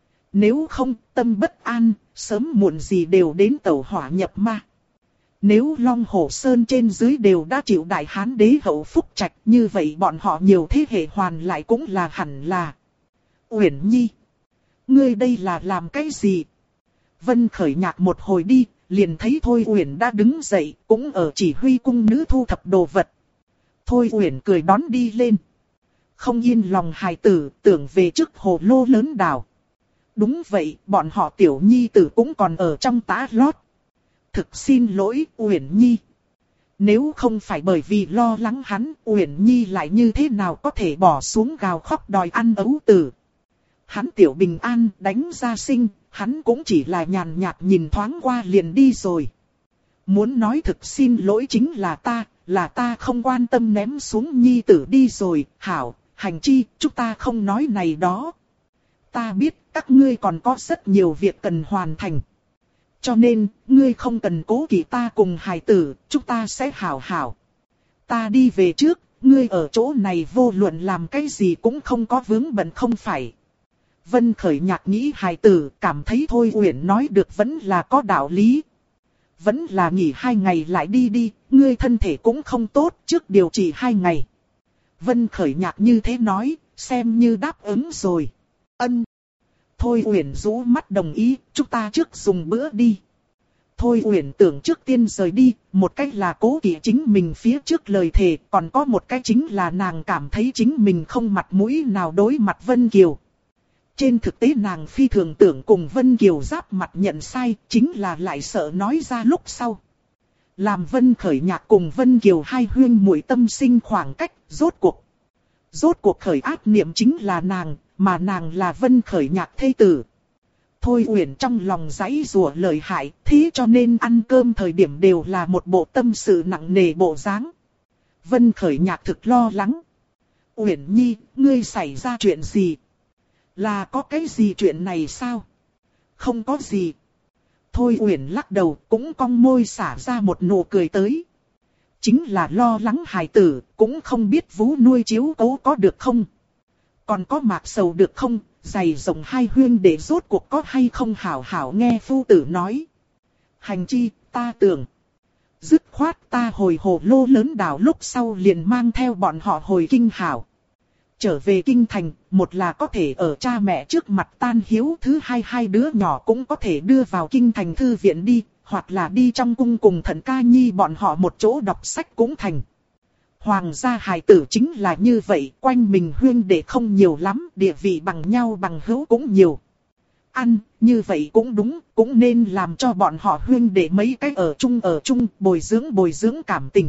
Nếu không, tâm bất an, sớm muộn gì đều đến tẩu hỏa nhập ma. Nếu Long Hổ Sơn trên dưới đều đã chịu Đại Hán đế hậu phúc trạch, như vậy bọn họ nhiều thế hệ hoàn lại cũng là hẳn là. Uyển Nhi, ngươi đây là làm cái gì? Vân Khởi Nhạc một hồi đi, liền thấy Thôi Uyển đã đứng dậy, cũng ở chỉ huy cung nữ thu thập đồ vật. Thôi Uyển cười đón đi lên. Không yên lòng hài tử, tưởng về trước hồ lô lớn đảo. Đúng vậy, bọn họ tiểu nhi tử cũng còn ở trong tã lót. Thực xin lỗi, Uyển Nhi. Nếu không phải bởi vì lo lắng hắn, Uyển Nhi lại như thế nào có thể bỏ xuống gào khóc đòi ăn ấu tử. Hắn tiểu bình an đánh ra sinh, hắn cũng chỉ là nhàn nhạt nhìn thoáng qua liền đi rồi. Muốn nói thực xin lỗi chính là ta không quan tâm ném xuống nhi tử đi rồi, hảo, hành chi, chúng ta không nói này đó. Ta biết các ngươi còn có rất nhiều việc cần hoàn thành. Cho nên, ngươi không cần cố kỵ ta cùng hài tử, chúng ta sẽ hảo hảo. Ta đi về trước, ngươi ở chỗ này vô luận làm cái gì cũng không có vướng bận không phải. Vân Khởi Nhạc nghĩ hài tử, cảm thấy Thôi Uyển nói được vẫn là có đạo lý. Vẫn là nghỉ 2 ngày lại đi đi, ngươi thân thể cũng không tốt, trước điều trị 2 ngày. Vân Khởi Nhạc như thế nói, xem như đáp ứng rồi. Ân. Thôi Uyển rũ mắt đồng ý, chúng ta trước dùng bữa đi. Thôi Uyển tưởng trước tiên rời đi, một cách là cố kỵ chính mình phía trước lời thề, còn có một cách chính là nàng cảm thấy chính mình không mặt mũi nào đối mặt Vân Kiều. Trên thực tế nàng phi thường tưởng cùng Vân Kiều giáp mặt nhận sai, chính là lại sợ nói ra lúc sau. Làm Vân Khởi Nhạc cùng Vân Kiều hai huyên muội tâm sinh khoảng cách, rốt cuộc khởi ác niệm chính là nàng, mà nàng là Vân Khởi Nhạc thê tử. Thôi Uyển trong lòng giãy giụa lợi hại, thế cho nên ăn cơm thời điểm đều là một bộ tâm sự nặng nề bộ dáng. Vân Khởi Nhạc thực lo lắng. Uyển Nhi, ngươi xảy ra chuyện gì? Là có cái gì chuyện này sao? Không có gì. Thôi Uyển lắc đầu, cũng cong môi xả ra một nụ cười tới. Chính là lo lắng hài tử, cũng không biết vú nuôi chiếu cố có được không. Còn có Mạc Sầu được không, giày rộng hai huyên để rốt cuộc có hay không hảo hảo nghe phu tử nói. Hành chi, ta tưởng. Dứt khoát ta hồi hồ lô lớn đảo lúc sau liền mang theo bọn họ hồi kinh hảo. Trở về kinh thành, một là có thể ở cha mẹ trước mặt tan hiếu, thứ hai đứa nhỏ cũng có thể đưa vào kinh thành thư viện đi, hoặc là đi trong cung cùng Thần Ca Nhi bọn họ một chỗ đọc sách cũng thành. Hoàng gia hài tử chính là như vậy, quanh mình huyên đệ không nhiều lắm, địa vị bằng nhau bằng hữu cũng nhiều. Ăn, như vậy cũng đúng, cũng nên làm cho bọn họ huyên đệ mấy cái ở chung, bồi dưỡng cảm tình.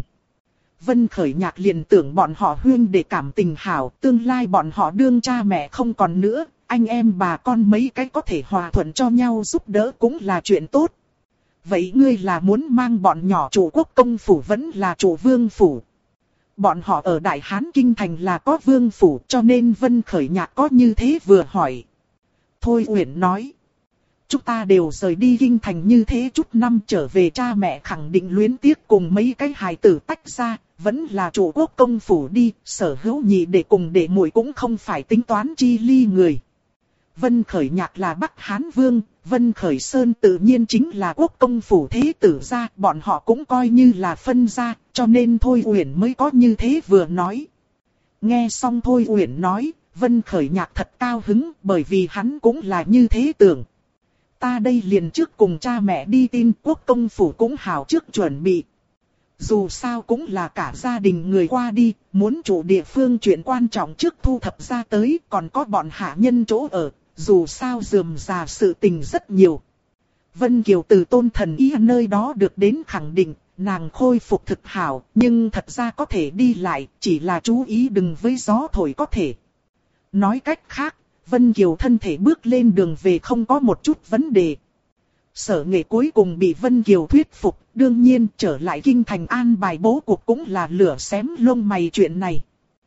Vân Khởi Nhạc liền tưởng bọn họ huyên đệ cảm tình hảo, tương lai bọn họ đương cha mẹ không còn nữa, anh em bà con mấy cái có thể hòa thuận cho nhau giúp đỡ cũng là chuyện tốt. Vậy ngươi là muốn mang bọn nhỏ chủ quốc công phủ vẫn là chủ vương phủ? Bọn họ ở Đại Hán Kinh Thành là có vương phủ cho nên Vân Khởi Nhạc có như thế vừa hỏi. Thôi Uyển nói. Chúng ta đều rời đi Kinh Thành như thế chút năm trở về cha mẹ khẳng định luyến tiếc cùng mấy cái hài tử tách ra, vẫn là chủ quốc công phủ đi, Sở Hữu nhị để cùng đệ muội cũng không phải tính toán chi ly người. Vân Khởi Nhạc là Bắc Hán Vương, Vân Khởi Sơn tự nhiên chính là quốc công phủ thế tử gia, bọn họ cũng coi như là phân gia, cho nên Thôi Uyển mới có như thế vừa nói. Nghe xong Thôi Uyển nói, Vân Khởi Nhạc thật cao hứng, bởi vì hắn cũng là như thế tưởng. Ta đây liền trước cùng cha mẹ đi tin, quốc công phủ cũng hảo trước chuẩn bị. Dù sao cũng là cả gia đình người qua đi, muốn chủ địa phương chuyện quan trọng trước thu thập ra tới, còn có bọn hạ nhân chỗ ở, dù sao rườm rà sự tình rất nhiều. Vân Kiều từ Tôn Thần Y nơi đó được đến khẳng định, nàng khôi phục thực hảo, nhưng thật ra có thể đi lại, chỉ là chú ý đừng với gió thổi có thể. Nói cách khác, Vân Kiều thân thể bước lên đường về không có một chút vấn đề. Sở Nghệ cuối cùng bị Vân Kiều thuyết phục, đương nhiên trở lại kinh thành an bài bố cục cũng là lửa xém lông mày chuyện này.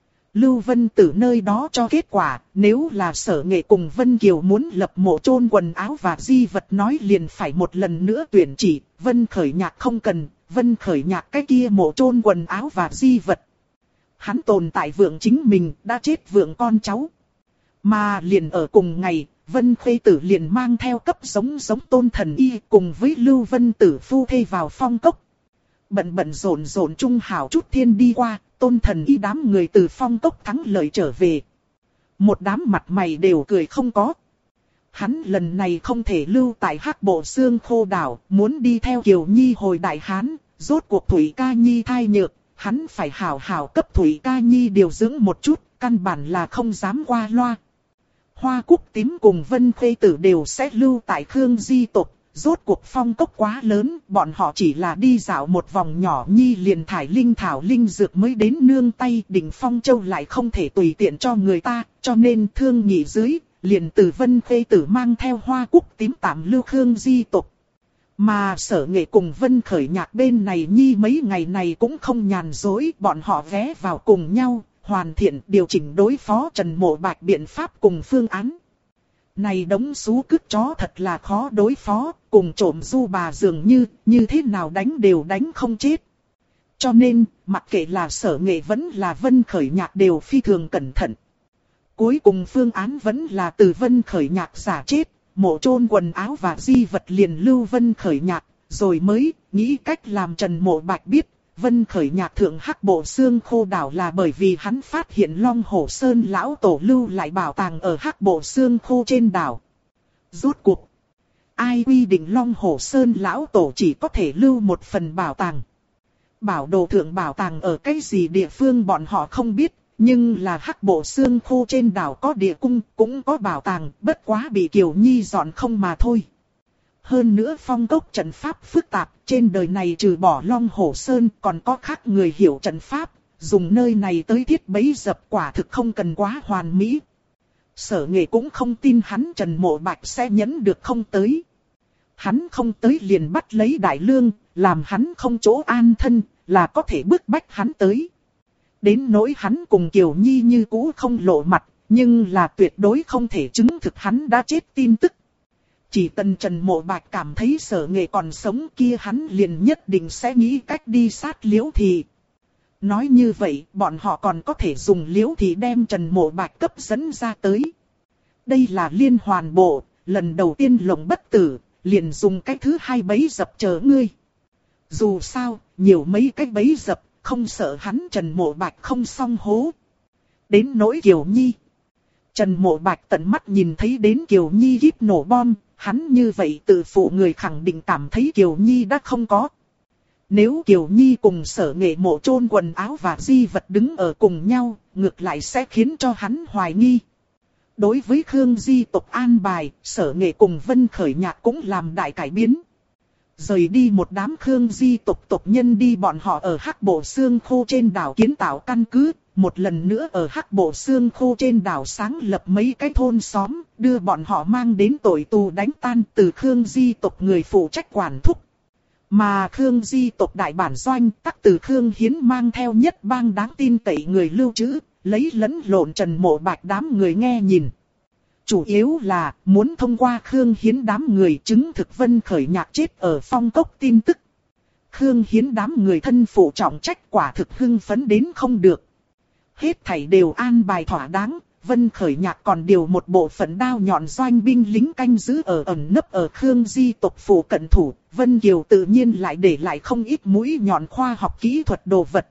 Lưu Vân Tử nơi đó cho kết quả, nếu là Sở Nghệ cùng Vân Kiều muốn lập mộ chôn quần áo và di vật nói liền phải một lần nữa tuyển chỉ, Vân Khởi Nhạc không cần, Vân Khởi Nhạc cái kia mộ chôn quần áo và di vật. Hắn tồn tại vượng chính mình, đã chết vượng con cháu. Mà liền ở cùng ngày, Vân Khê Tử liền mang theo cấp giống Tôn Thần Y cùng với Lưu Vân Tử phu thê vào phong cốc. Bận rộn chung hảo chút thiên đi qua, Tôn Thần Y đám người từ phong cốc thắng lợi trở về. Một đám mặt mày đều cười không có. Hắn lần này không thể lưu tại Hắc Bộ Xương Khô đảo, muốn đi theo Kiều Nhi hồi Đại Hán, rốt cuộc Thủy Ca Nhi thai nhược, hắn phải hảo hảo cấp Thủy Ca Nhi điều dưỡng một chút, căn bản là không dám qua loa. Hoa Cúc Tím cùng Vân Khê Tử đều sẽ lưu tại Khương Di tộc, rốt cuộc phong cốc quá lớn, bọn họ chỉ là đi dạo một vòng nhỏ nhi liền thải linh thảo linh dược mới đến nương tay, Đỉnh Phong Châu lại không thể tùy tiện cho người ta, cho nên thương nghị dưới, liền từ Vân Khê Tử mang theo Hoa Cúc Tím tạm lưu Khương Di tộc. Mà Sở Nghệ cùng Vân Khởi Nhạc bên này nhi mấy ngày này cũng không nhàn dối, bọn họ ghé vào cùng nhau. Hoàn thiện điều chỉnh đối phó Trần Mộ Bạch biện pháp cùng phương án. Này đống xú cứt chó thật là khó đối phó, cùng trộm du bà dường như thế nào đánh đều đánh không chết. Cho nên, mặc kệ là Sở Nghệ vẫn là Vân Khởi Nhạc đều phi thường cẩn thận. Cuối cùng phương án vẫn là từ Vân Khởi Nhạc giả chết, mộ chôn quần áo và di vật liền lưu Vân Khởi Nhạc, rồi mới nghĩ cách làm Trần Mộ Bạch biết. Vân Khởi Nhạc thượng Hắc Bộ Xương Khô đảo là bởi vì hắn phát hiện Long Hổ Sơn lão tổ lưu lại bảo tàng ở Hắc Bộ Xương Khô trên đảo. Rốt cuộc, ai quy định Long Hổ Sơn lão tổ chỉ có thể lưu một phần bảo tàng? Bảo đồ thượng bảo tàng ở cái gì địa phương bọn họ không biết, nhưng là Hắc Bộ Xương Khô trên đảo có địa cung, cũng có bảo tàng, bất quá bị Kiều Nhi dọn không mà thôi. Hơn nữa phong cốc trận pháp phức tạp, trên đời này trừ bỏ Long Hổ Sơn còn có khác người hiểu trận pháp, dùng nơi này tới thiết bẫy dập quả thực không cần quá hoàn mỹ. Sở Nghệ cũng không tin hắn Trần Mộ Bạch sẽ nhẫn được không tới. Hắn không tới liền bắt lấy Đại Lương, làm hắn không chỗ an thân, là có thể bức bách hắn tới. Đến nỗi hắn cùng Kiều Nhi như cũ không lộ mặt, nhưng là tuyệt đối không thể chứng thực hắn đã chết tin tức. Chỉ cần Trần Mộ Bạch cảm thấy Sở Nghệ còn sống kia hắn liền nhất định sẽ nghĩ cách đi sát Liễu Thị. Nói như vậy, bọn họ còn có thể dùng liễu thì đem Trần Mộ Bạch cấp dẫn ra tới. Đây là liên hoàn bộ, lần đầu tiên lồng bất tử, liền dùng cái thứ hai bẫy dập chờ ngươi. Dù sao, nhiều mấy cái bẫy dập, không sợ hắn Trần Mộ Bạch không xong hố. Đến nỗi Kiều Nhi. Trần Mộ Bạch tận mắt nhìn thấy đến Kiều Nhi kíp nổ bom, hắn như vậy tự phụ người khẳng định cảm thấy Kiều Nhi đã không có. Nếu Kiều Nhi cùng Sở Nghệ mộ chôn quần áo và di vật đứng ở cùng nhau, ngược lại sẽ khiến cho hắn hoài nghi. Đối với Khương Di tộc an bài, Sở Nghệ cùng Vân Khởi Nhạc cũng làm đại cải biến. Rời đi một đám Khương Di tộc tộc nhân đi, bọn họ ở Hắc Bộ Xương Khô trên đảo kiến tạo căn cứ, một lần nữa ở Hắc Bộ Xương Khô trên đảo sáng lập mấy cái thôn xóm, đưa bọn họ mang đến tội tù đánh tan, từ Khương Di tộc người phụ trách quản thúc. Mà Khương Di tộc đại bản doanh tắc từ Khương Hiến mang theo nhất bang đáng tin cậy người lưu trữ, lấy lẫn lộn Trần Mộ Bạch đám người nghe nhìn. Chủ yếu là muốn thông qua Khương Hiến đám người chứng thực Vân Khởi Nhạc chết ở Phong Cốc tin tức. Khương Hiến đám người thân phụ trọng trách quả thực hưng phấn đến không được. Hết thảy đều an bài thỏa đáng, Vân Khởi Nhạc còn điều một bộ phận đao nhọn doanh binh lính canh giữ ở ẩn nấp ở Khương Di tộc phủ cận thủ. Vân Kiều tự nhiên lại để lại không ít mũi nhọn khoa học kỹ thuật đồ vật.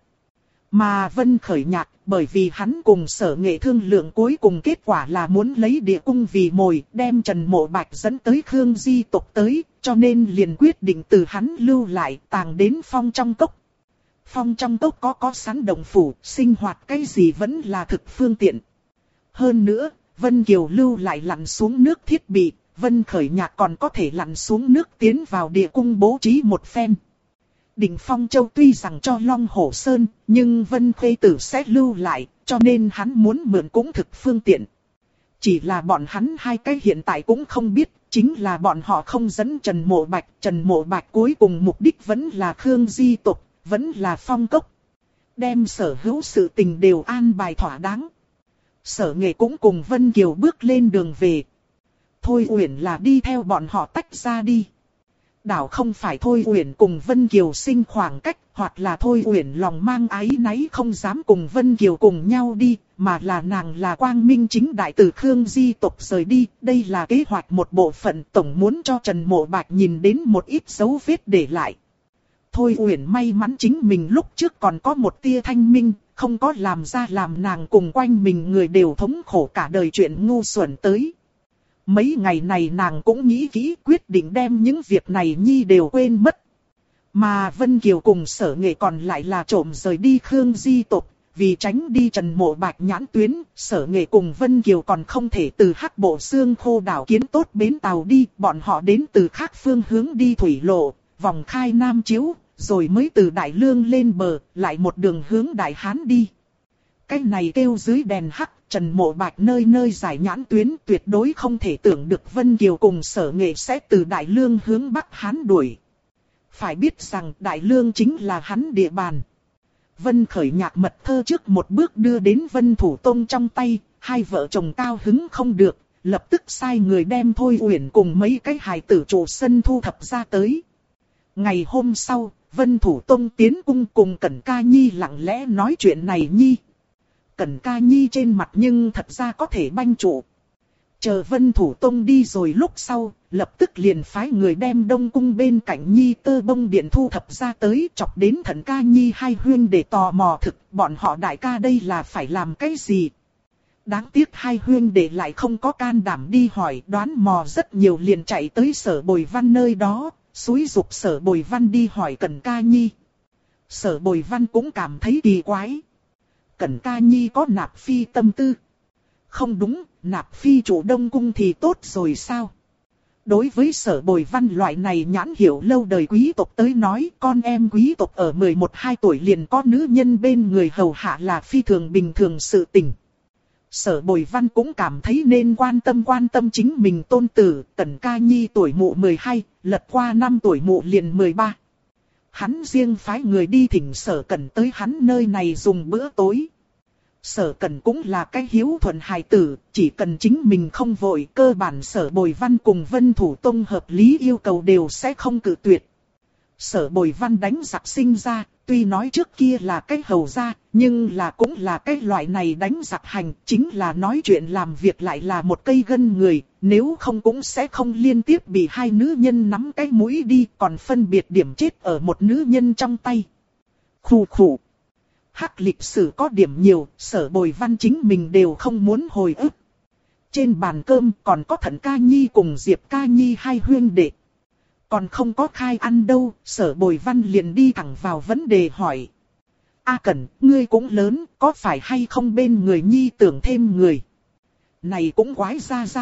Mà Vân Khởi Nhạc, bởi vì hắn cùng Sở Nghệ thương lượng cuối cùng kết quả là muốn lấy địa cung vì mồi, đem Trần Mộ Bạch dẫn tới Khương Di tộc tới, cho nên liền quyết định từ hắn lưu lại tàng đến Phong trong cốc. Phong trong cốc có sẵn đồng phủ, sinh hoạt cái gì vẫn là thực phương tiện. Hơn nữa, Vân Kiều lưu lại lặn xuống nước thiết bị, Vân Khởi Nhạc còn có thể lặn xuống nước tiến vào địa cung bố trí một phen. Đỉnh Phong Châu tuy rằng cho Long Hổ Sơn, nhưng Vân Khê Tử sẽ lưu lại, cho nên hắn muốn mượn cũng thực phương tiện. Chỉ là bọn hắn hai cái hiện tại cũng không biết, chính là bọn họ không dẫn Trần Mộ Bạch. Trần Mộ Bạch cuối cùng mục đích vẫn là Khương Di tộc, vẫn là Phong Cốc. Đem sở hữu sự tình đều an bài thỏa đáng. Sở Nghệ cũng cùng Vân Kiều bước lên đường về. Thôi Uyển là đi theo bọn họ tách ra đi. Đảo không phải Thôi Uyển cùng Vân Kiều sinh khoảng cách, hoặc là Thôi Uyển lòng mang áy náy không dám cùng Vân Kiều cùng nhau đi, mà là nàng là quang minh chính đại từ Khương Di tộc rời đi. Đây là kế hoạch một bộ phận, tổng muốn cho Trần Mộ Bạch nhìn đến một ít dấu vết để lại. Thôi Uyển may mắn chính mình lúc trước còn có một tia thanh minh, không có làm ra làm nàng cùng quanh mình người đều thống khổ cả đời chuyện ngu xuẩn tới. Mấy ngày này nàng cũng nghĩ kỹ, quyết định đem những việc này nhi đều quên mất. Mà Vân Kiều cùng Sở Nghệ còn lại là trộm rời đi Khương Di tộc, vì tránh đi Trần Mộ Bạch nhãn tuyến, Sở Nghệ cùng Vân Kiều còn không thể từ Hắc Bộ Xương Khô đảo kiến tốt bến tàu đi, bọn họ đến từ khác phương hướng đi thủy lộ, vòng khai Nam Chiếu, rồi mới từ Đại Lương lên bờ, lại một đường hướng Đại Hán đi. Cái này kêu dưới đèn hắc, Trần Mộ Bạch nơi nơi giải nhãn tuyến, tuyệt đối không thể tưởng được Vân Kiều cùng Sở Nghệ sẽ từ Đại Lương hướng Bắc Hán đuổi. Phải biết rằng Đại Lương chính là hắn địa bàn. Vân Khởi Nhạc mật thơ trước một bước đưa đến Vân Thủ Tông trong tay, hai vợ chồng cao hứng không được, lập tức sai người đem Thôi Uyển cùng mấy cái hài tử trụ sân thu thập ra tới. Ngày hôm sau, Vân Thủ Tông tiến cung cùng Cẩn Ca Nhi lặng lẽ nói chuyện này nhi. Cẩn Ca Nhi trên mặt nhưng thật ra có thể banh trụ. Chờ Vân Thủ Tông đi rồi lúc sau, lập tức liền phái người đem Đông Cung bên cạnh Nhi Tơ Bông Điện thu thập ra tới, chọc đến Thận Ca Nhi hai huyên để tò mò thực, bọn họ đại ca đây là phải làm cái gì. Đáng tiếc hai huyên để lại không có can đảm đi hỏi, đoán mò rất nhiều liền chạy tới Sở Bồi Văn nơi đó, xúi giục Sở Bồi Văn đi hỏi Cẩn Ca Nhi. Sở Bồi Văn cũng cảm thấy kỳ quái. Cẩn Ca Nhi có nạp phi tâm tư. Không đúng, nạp phi chủ Đông Cung thì tốt rồi sao? Đối với Sở Bồi Văn loại này nhãn hiểu lâu đời quý tộc tới nói, con em quý tộc ở 11-12 tuổi liền có nữ nhân bên người hầu hạ là phi thường bình thường sự tình. Sở Bồi Văn cũng cảm thấy nên quan tâm chính mình tôn tử, Cẩn Ca Nhi tuổi mụ 12, lật qua năm tuổi mụ liền 13. Hắn riêng phái người đi thỉnh Sở Cẩn tới hắn nơi này dùng bữa tối. Sở Cẩn cũng là cái hiếu thuận hài tử, chỉ cần chính mình không vội, cơ bản Sở Bồi Văn cùng Vân Thủ Tông hợp lý yêu cầu đều sẽ không cự tuyệt. Sở Bồi Văn đánh giặc sinh ra, tuy nói trước kia là cái hầu gia, nhưng là cũng là cái loại này đánh giặc hành, chính là nói chuyện làm việc lại là một cây gân người, nếu không cũng sẽ không liên tiếp bị hai nữ nhân nắm cái mũi đi, còn phân biệt điểm chết ở một nữ nhân trong tay. Khù khù. Hắc lịch sử có điểm nhiều, Sở Bồi Văn chính mình đều không muốn hồi ức. Trên bàn cơm còn có Thận Ca Nhi cùng Diệp Ca Nhi hai huynh đệ. Còn không có khai ăn đâu, Sở Bồi Văn liền đi thẳng vào vấn đề hỏi. A Cẩn, ngươi cũng lớn, có phải hay không bên người Nhi tưởng thêm người? Này cũng quái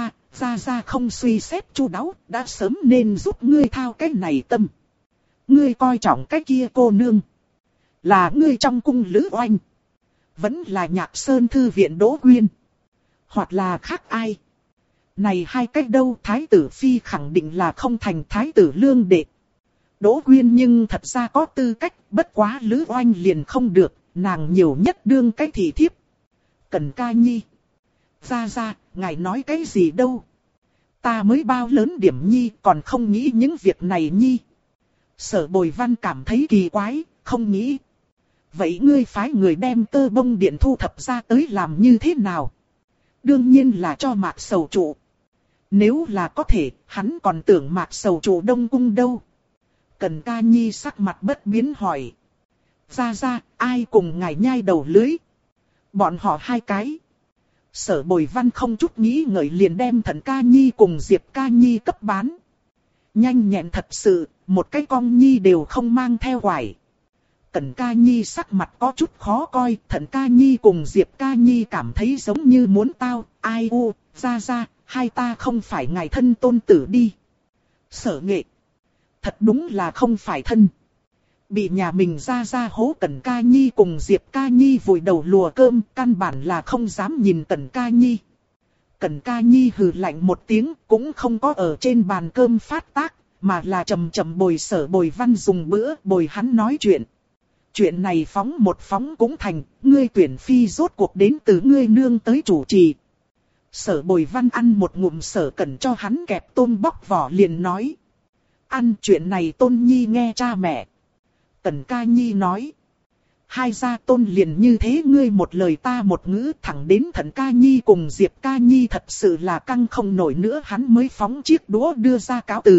ra không suy xét chu đáo, đã sớm nên giúp ngươi thao cái này tâm. Ngươi coi trọng cái kia cô nương. Là ngươi trong cung Lữ Oanh. Vẫn là Nhạc Sơn Thư viện Đỗ Quyên. Hoặc là khác ai. Này hai cách đâu Thái tử Phi khẳng định là không thành Thái tử Lương đệ. Đỗ Quyên nhưng thật ra có tư cách, bất quá Lữ Oanh liền không được, nàng nhiều nhất đương cái thị thiếp. Cẩn Ca Nhi. Ra, ngài nói cái gì đâu. Ta mới bao lớn điểm Nhi còn không nghĩ những việc này Nhi. Sở Bồi Văn cảm thấy kỳ quái, không nghĩ. Vậy ngươi phái người đem Tơ Bông Điện thu thập ra tới làm như thế nào? Đương nhiên là cho Mạc Sầu trụ. Nếu là có thể, hắn còn tưởng Mạc Sầu trụ Đông Cung đâu. Cẩn Ca Nhi sắc mặt bất biến hỏi. Ra, ai cùng ngài nhai đầu lưới? Bọn họ hai cái. Sở Bồi Văn không chút nghĩ ngợi liền đem Thận Ca Nhi cùng Diệp Ca Nhi cấp bán. Nhanh nhẹn thật sự, một cái cong nhi đều không mang theo quải. Cẩn Ca Nhi sắc mặt có chút khó coi, Thận Ca Nhi cùng Diệp Ca Nhi cảm thấy giống như muốn tao, ai u, ra, hai ta không phải ngài thân tôn tử đi. Sở Nghệ. Thật đúng là không phải thân. Bị nhà mình ra hố Cẩn Ca Nhi cùng Diệp Ca Nhi vùi đầu lùa cơm, căn bản là không dám nhìn Cẩn Ca Nhi. Cẩn Ca Nhi hừ lạnh một tiếng, cũng không có ở trên bàn cơm phát tác, mà là chậm bồi Sở Bồi Văn dùng bữa, bồi hắn nói chuyện. Chuyện này phóng một phóng cũng thành, ngươi tuyển phi rốt cuộc đến từ ngươi nương tới chủ trì. Sở Bồi Văn ăn một ngụm Sở Cẩn cho hắn kẹp tôm bóc vỏ liền nói. Ăn chuyện này Tôn Nhi nghe cha mẹ. Cẩn Ca Nhi nói. Hai gia tôn liền như thế ngươi một lời ta một ngữ thẳng đến Thận Ca Nhi cùng Diệp Ca Nhi thật sự là căng không nổi nữa hắn mới phóng chiếc đũa đưa ra cáo từ.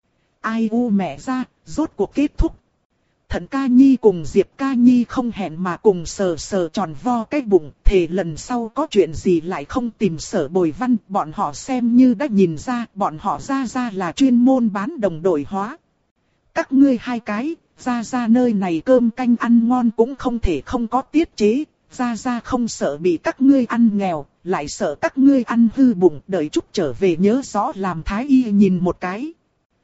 Ai u mẹ ra, rốt cuộc kết thúc. Thận Ca Nhi cùng Diệp Ca Nhi không hẹn mà cùng sờ tròn vo cái bụng, thề lần sau có chuyện gì lại không tìm Sở Bồi Văn, bọn họ xem như đã nhìn ra, bọn họ ra là chuyên môn bán đồng đội hóa. Các ngươi hai cái, ra nơi này cơm canh ăn ngon cũng không thể không có tiết chế, ra không sợ bị các ngươi ăn nghèo, lại sợ các ngươi ăn hư bụng, đợi chút trở về nhớ rõ làm thái y nhìn một cái.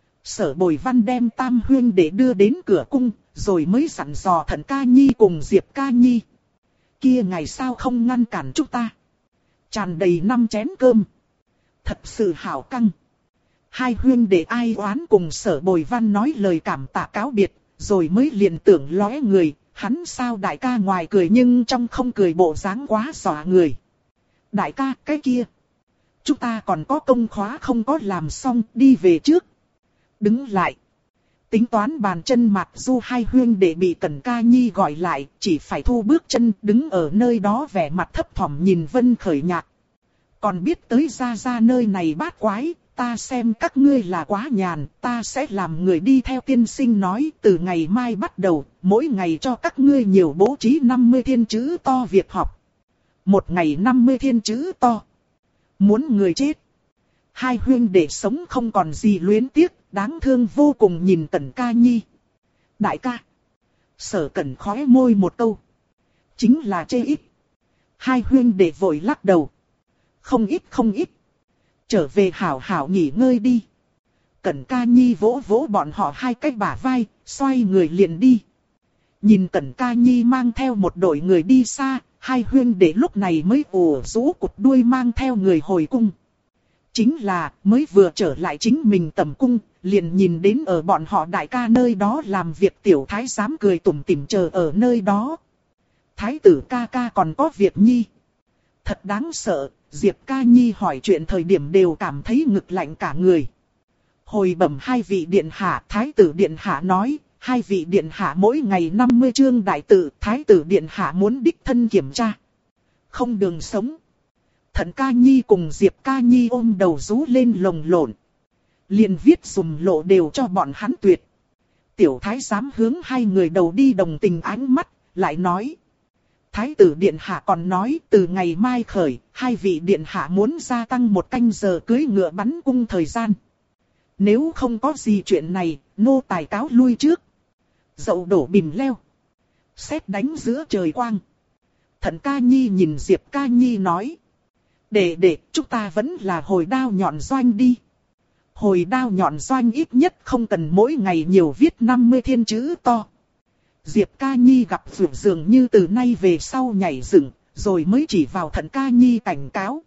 Sở Bồi Văn đem tam huyên để đưa đến cửa cung, rồi mới dặn dò Thận Ca Nhi cùng Diệp Ca Nhi. Kia ngày sao không ngăn cản chúng ta. Tràn đầy 5 chén cơm. Thật sự hảo căng. Hai huyên để ai oán cùng Sở Bồi Văn nói lời cảm tạ cáo biệt, rồi mới liền tưởng lóe người, hắn sao đại ca ngoài cười nhưng trong không cười bộ dáng quá xòa người. Đại ca cái kia. Chúng ta còn có công khóa không có làm xong, đi về trước. Đứng lại. Tính toán bàn chân Mạc Du hai huyên để bị Cẩn Ca Nhi gọi lại, chỉ phải thu bước chân đứng ở nơi đó vẻ mặt thấp thỏm nhìn Vân Khởi Nhạc. Còn biết tới ra nơi này bát quái, ta xem các ngươi là quá nhàn, ta sẽ làm người đi theo tiên sinh nói từ ngày mai bắt đầu, mỗi ngày cho các ngươi nhiều bố trí 50 thiên chữ to việc học. Một ngày 50 thiên chữ to. Muốn người chết. Hai huyên để sống không còn gì luyến tiếc, đáng thương vô cùng nhìn Cẩn Ca Nhi. Đại ca. Sở Cẩn khóe môi một câu. Chính là chê ít. Hai huyên để vội lắc đầu. Không ít. Trở về hảo hảo nghỉ ngơi đi. Cẩn Ca Nhi vỗ vỗ bọn họ hai cái bả vai, xoay người liền đi. Nhìn Cẩn Ca Nhi mang theo một đội người đi xa, hai huyên để lúc này mới ủ rũ cụt đuôi mang theo người hồi cung. Chính là mới vừa trở lại chính mình tầm cung, liền nhìn đến ở bọn họ đại ca nơi đó làm việc tiểu thái giám cười tủm tỉm chờ ở nơi đó. Thái tử ca ca còn có việc nhi. Thật đáng sợ, Diệp Ca Nhi hỏi chuyện thời điểm đều cảm thấy ngực lạnh cả người. Hồi bẩm hai vị điện hạ, thái tử điện hạ nói, hai vị điện hạ mỗi ngày 50 chương đại tự, thái tử điện hạ muốn đích thân kiểm tra. Không đường sống. Thận Ca Nhi cùng Diệp Ca Nhi ôm đầu rú lên lồng lộn. Liền viết dùm lộ đều cho bọn hắn tuyệt. Tiểu thái giám hướng hai người đầu đi đồng tình ánh mắt, lại nói. Thái tử điện hạ còn nói từ ngày mai khởi, hai vị điện hạ muốn gia tăng 1 canh giờ cưỡi ngựa bắn cung thời gian. Nếu không có gì chuyện này, nô tài cáo lui trước. Dậu đổ bìm leo. Sét đánh giữa trời quang. Thận Ca Nhi nhìn Diệp Ca Nhi nói. Để, chúng ta vẫn là hồi đao nhọn doanh đi. Hồi đao nhọn doanh ít nhất không cần mỗi ngày nhiều viết 50 thiên chữ to. Diệp Ca Nhi gặp vượt dường như từ nay về sau nhảy dựng, rồi mới chỉ vào Thận Ca Nhi cảnh cáo.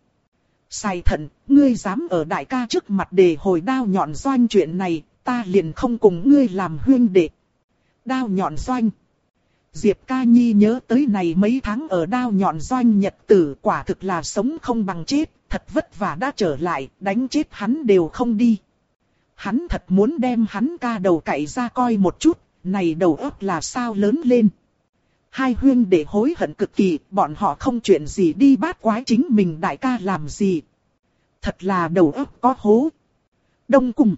Sai Thận, ngươi dám ở đại ca trước mặt để hồi đao nhọn doanh chuyện này, ta liền không cùng ngươi làm huynh đệ. Đao nhọn doanh. Diệp Ca Nhi nhớ tới này mấy tháng ở đao nhọn doanh nhật tử, quả thực là sống không bằng chết, thật vất vả đã trở lại, đánh chết hắn đều không đi. Hắn thật muốn đem hắn ca đầu cậy ra coi một chút, này đầu óc là sao lớn lên. Hai huynh đệ hối hận cực kỳ, bọn họ không chuyện gì đi bát quái chính mình đại ca làm gì. Thật là đầu óc có hố. Đông Cung.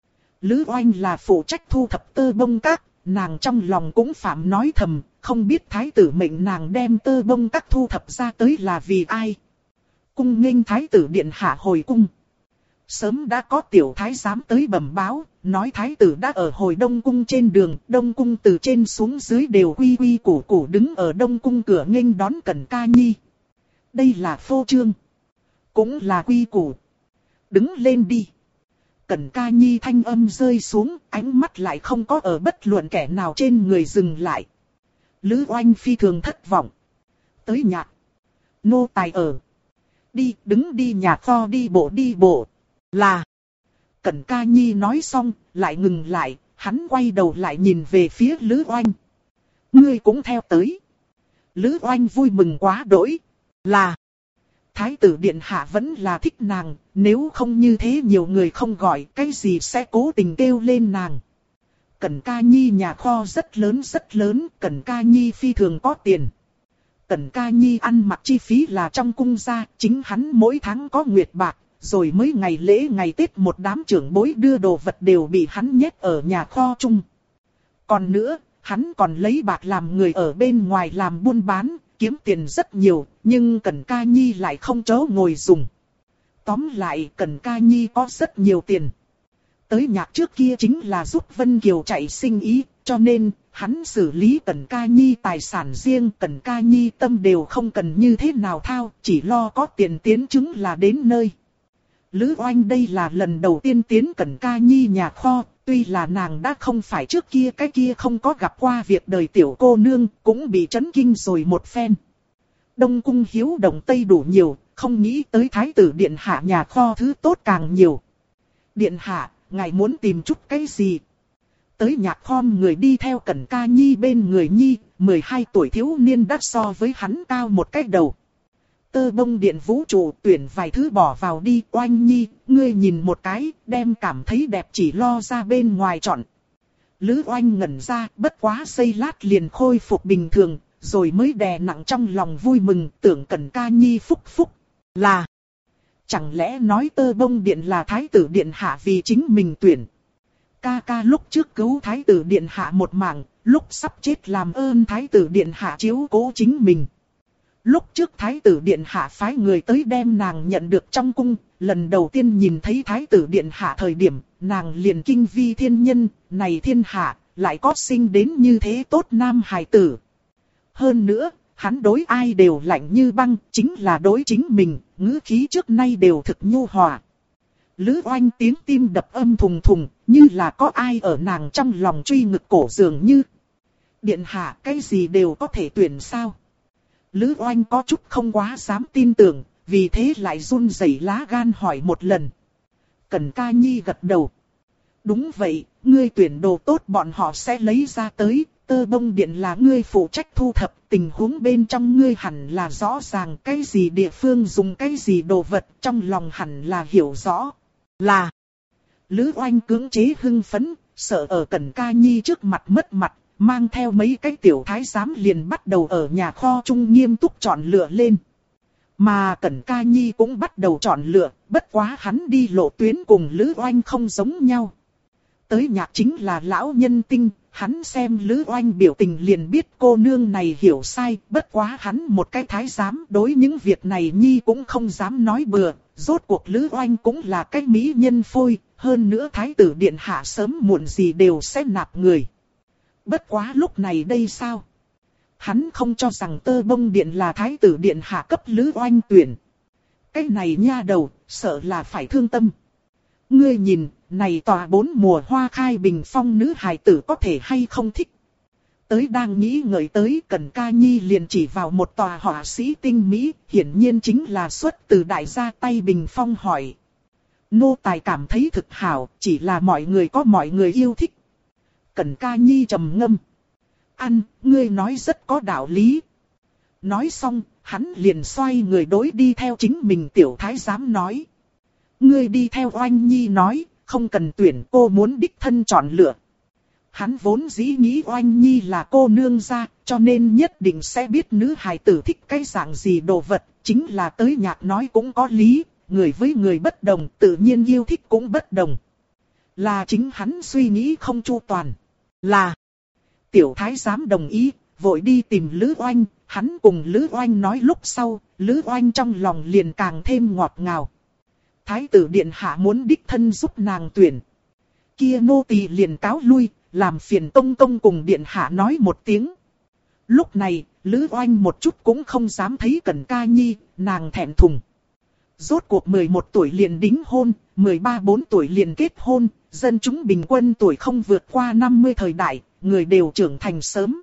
Lữ Oanh là phụ trách thu thập tơ bông các, nàng trong lòng cũng phạm nói thầm, không biết thái tử mệnh nàng đem tơ bông các thu thập ra tới là vì ai. Cung nghênh thái tử điện hạ hồi cung. Sớm đã có tiểu thái giám tới bẩm báo, nói thái tử đã ở hồi Đông Cung trên đường, Đông Cung từ trên xuống dưới đều quy quy củ củ đứng ở Đông Cung cửa nghênh đón Cẩn Ca Nhi. Đây là phô trương, cũng là quy củ. Đứng lên đi. Cẩn Ca Nhi thanh âm rơi xuống, ánh mắt lại không có ở bất luận kẻ nào trên người dừng lại. Lữ Oanh phi thường thất vọng. Tới nhạc. Nô tài ở. Đi, đứng đi nhà kho đi bộ. Là. Cẩn Ca Nhi nói xong, lại ngừng lại, hắn quay đầu lại nhìn về phía Lữ Oanh. Ngươi cũng theo tới. Lữ Oanh vui mừng quá đỗi. Là. Thái tử điện hạ vẫn là thích nàng, nếu không như thế nhiều người không gọi, cái gì sẽ cố tình kêu lên nàng. Cẩn Ca Nhi nhà kho rất lớn, Cẩn Ca Nhi phi thường có tiền. Cẩn Ca Nhi ăn mặc chi phí là trong cung ra, chính hắn mỗi tháng có nguyệt bạc, rồi mới ngày lễ ngày Tết một đám trưởng bối đưa đồ vật đều bị hắn nhét ở nhà kho chung. Còn nữa, hắn còn lấy bạc làm người ở bên ngoài làm buôn bán, kiếm tiền rất nhiều, nhưng Cẩn Ca Nhi lại không chỗ ngồi dùng. Tóm lại Cẩn Ca Nhi có rất nhiều tiền. Tới nhạc trước kia chính là giúp Vân Kiều chạy sinh ý, cho nên hắn xử lý Cẩn Ca Nhi tài sản riêng, Cẩn Ca Nhi tâm đều không cần như thế nào thao, chỉ lo có tiền tiến chứng là đến nơi. Lữ Oanh đây là lần đầu tiên tiến Cẩn Ca Nhi nhà kho, tuy là nàng đã không phải trước kia cái kia không có gặp qua việc đời tiểu cô nương, cũng bị chấn kinh rồi một phen. Đông Cung hiếu động Tây đủ nhiều, không nghĩ tới thái tử điện hạ nhà kho thứ tốt càng nhiều. Điện hạ, ngài muốn tìm chút cái gì? Tới nhạc khom người đi theo Cẩn Ca Nhi bên người Nhi, 12 tuổi thiếu niên đã so với hắn cao một cái đầu. Tơ bông điện vũ trụ tuyển vài thứ bỏ vào đi. Oanh Nhi, ngươi nhìn một cái, đem cảm thấy đẹp chỉ lo ra bên ngoài chọn. Lữ Oanh ngẩn ra, bất quá giây lát liền khôi phục bình thường, rồi mới đè nặng trong lòng vui mừng, tưởng Cẩn Ca Nhi phúc phúc. Là, chẳng lẽ nói tơ bông điện là thái tử điện hạ vì chính mình tuyển. Ca ca lúc trước cứu thái tử điện hạ một mạng, lúc sắp chết làm ơn thái tử điện hạ chiếu cố chính mình. Lúc trước thái tử điện hạ phái người tới đem nàng nhận được trong cung, lần đầu tiên nhìn thấy thái tử điện hạ thời điểm, nàng liền kinh vi thiên nhân, này thiên hạ, lại có sinh đến như thế tốt nam hài tử. Hơn nữa, hắn đối ai đều lạnh như băng, chính là đối chính mình, ngữ khí trước nay đều thực nhu hòa. Lữ Oanh tiếng tim đập âm thùng thùng, như là có ai ở nàng trong lòng truy ngực cổ dường như. Điện hạ cái gì đều có thể tuyển sao? Lữ Oanh có chút không quá dám tin tưởng, vì thế lại run rẩy lá gan hỏi một lần. Cẩn Ca Nhi gật đầu. Đúng vậy, ngươi tuyển đồ tốt bọn họ sẽ lấy ra tới, tơ bông điện là ngươi phụ trách thu thập, tình huống bên trong ngươi hẳn là rõ ràng cái gì địa phương dùng cái gì đồ vật, trong lòng hẳn là hiểu rõ. Là, Lữ Oanh cưỡng chế hưng phấn, sợ ở Cẩn Ca Nhi trước mặt mất mặt, mang theo mấy cái tiểu thái giám liền bắt đầu ở nhà kho chung nghiêm túc chọn lựa lên. Mà Cẩn Ca Nhi cũng bắt đầu chọn lựa, bất quá hắn đi lộ tuyến cùng Lữ Oanh không giống nhau. Tới nhạc chính là lão nhân tinh, hắn xem Lữ Oanh biểu tình liền biết cô nương này hiểu sai, bất quá hắn một cái thái giám đối những việc này Nhi cũng không dám nói bừa, rốt cuộc Lữ Oanh cũng là cái mỹ nhân phôi, hơn nữa thái tử điện hạ sớm muộn gì đều sẽ nạp người. Bất quá lúc này đây sao? Hắn không cho rằng Tơ Bông Điện là thái tử điện hạ cấp Lữ Oanh tuyển. Cái này nha đầu, sợ là phải thương tâm. Ngươi nhìn, này tòa 4 mùa hoa khai bình phong nữ hài tử có thể hay không thích. Tới đang nghĩ ngợi tới Cẩn Ca Nhi liền chỉ vào một tòa họa sĩ tinh mỹ, hiển nhiên chính là xuất từ đại gia tay bình phong hỏi. Nô tài cảm thấy thực hảo, chỉ là mọi người có mọi người yêu thích. Cẩn Ca Nhi trầm ngâm. Ăn, ngươi nói rất có đạo lý. Nói xong, hắn liền xoay người đối đi theo chính mình tiểu thái giám nói. Ngươi đi theo Oanh Nhi nói, không cần tuyển, cô muốn đích thân chọn lựa. Hắn vốn dĩ nghĩ Oanh Nhi là cô nương gia, cho nên nhất định sẽ biết nữ hài tử thích cái dạng gì đồ vật, chính là tới nhạc nói cũng có lý, người với người bất đồng, tự nhiên yêu thích cũng bất đồng. Là chính hắn suy nghĩ không chu toàn. Là tiểu thái giám đồng ý, vội đi tìm Lữ Oanh, hắn cùng Lữ Oanh nói lúc sau, Lữ Oanh trong lòng liền càng thêm ngọt ngào. Thái tử điện hạ muốn đích thân giúp nàng tuyển. Kia nô tỳ liền cáo lui, làm phiền Tông Tông cùng điện hạ nói một tiếng. Lúc này, Lữ Oanh một chút cũng không dám thấy Cẩn Ca Nhi, nàng thẹn thùng. Rốt cuộc 11 tuổi liền đính hôn, 13-14 tuổi liền kết hôn, dân chúng bình quân tuổi không vượt qua 50 thời đại, người đều trưởng thành sớm.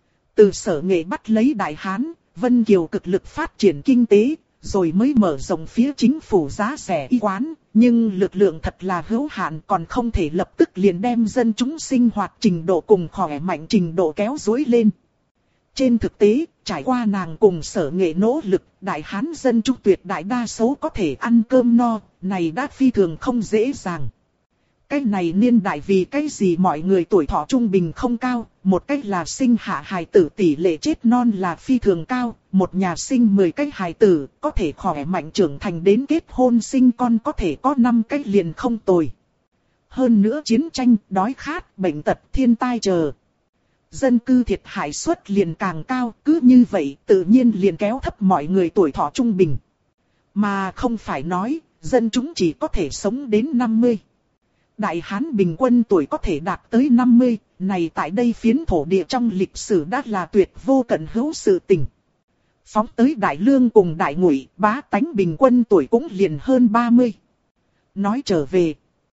Từ Sở Nghệ bắt lấy Đại Hán, Vân Kiều cực lực phát triển kinh tế, rồi mới mở rộng phía chính phủ giá rẻ y quán, nhưng lực lượng thật là hữu hạn, còn không thể lập tức liền đem dân chúng sinh hoạt trình độ cùng khỏe mạnh trình độ kéo dối lên. Trên thực tế, trải qua nàng cùng Sở Nghệ nỗ lực, Đại Hán dân chúng tuyệt đại đa số có thể ăn cơm no, này đã phi thường không dễ dàng. Cái này niên đại vì cái gì mọi người tuổi thọ trung bình không cao, một cách là sinh hạ hài tử tỷ lệ chết non là phi thường cao, một nhà sinh 10 cái hài tử, có thể khỏe mạnh trưởng thành đến kết hôn sinh con có thể có 5 cái liền không tồi. Hơn nữa chiến tranh, đói khát, bệnh tật, thiên tai chờ. Dân cư thiệt hại suất liền càng cao, cứ như vậy tự nhiên liền kéo thấp mọi người tuổi thọ trung bình. Mà không phải nói, dân chúng chỉ có thể sống đến 50. Đại Hán bình quân tuổi có thể đạt tới 50, này tại đây phiến thổ địa trong lịch sử đã là tuyệt vô cận hữu sự tình. Phóng tới Đại Lương cùng Đại Ngụy, bá tánh bình quân tuổi cũng liền hơn 30. Nói trở về,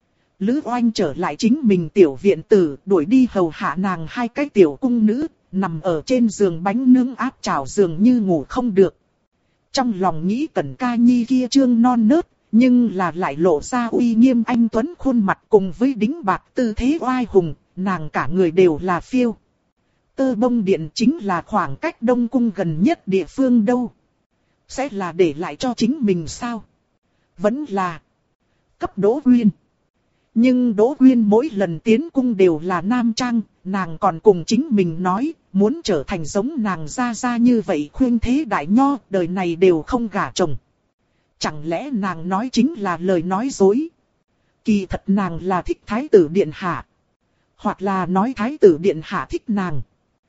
Lữ Oanh trở lại chính mình tiểu viện tử, đuổi đi hầu hạ nàng 2 cái tiểu cung nữ, nằm ở trên giường bánh nướng áp chảo giường như ngủ không được. Trong lòng nghĩ Cẩn Ca Nhi kia trương non nớt, nhưng là lại lộ ra uy nghiêm anh tuấn khuôn mặt cùng với đĩnh bạc tư thế oai hùng, nàng cả người đều là phiêu. Tơ Bông Điện chính là khoảng cách Đông Cung gần nhất địa phương đâu. Sẽ là để lại cho chính mình sao? Vẫn là cấp Đỗ Uyên. Nhưng Đỗ Uyên mỗi lần tiến cung đều là nam trang, nàng còn cùng chính mình nói, muốn trở thành giống nàng gia gia như vậy khuyên thế đại nho, đời này đều không gả chồng. Chẳng lẽ nàng nói chính là lời nói dối? Kỳ thật nàng là thích thái tử điện hạ. Hoặc là nói thái tử điện hạ thích nàng.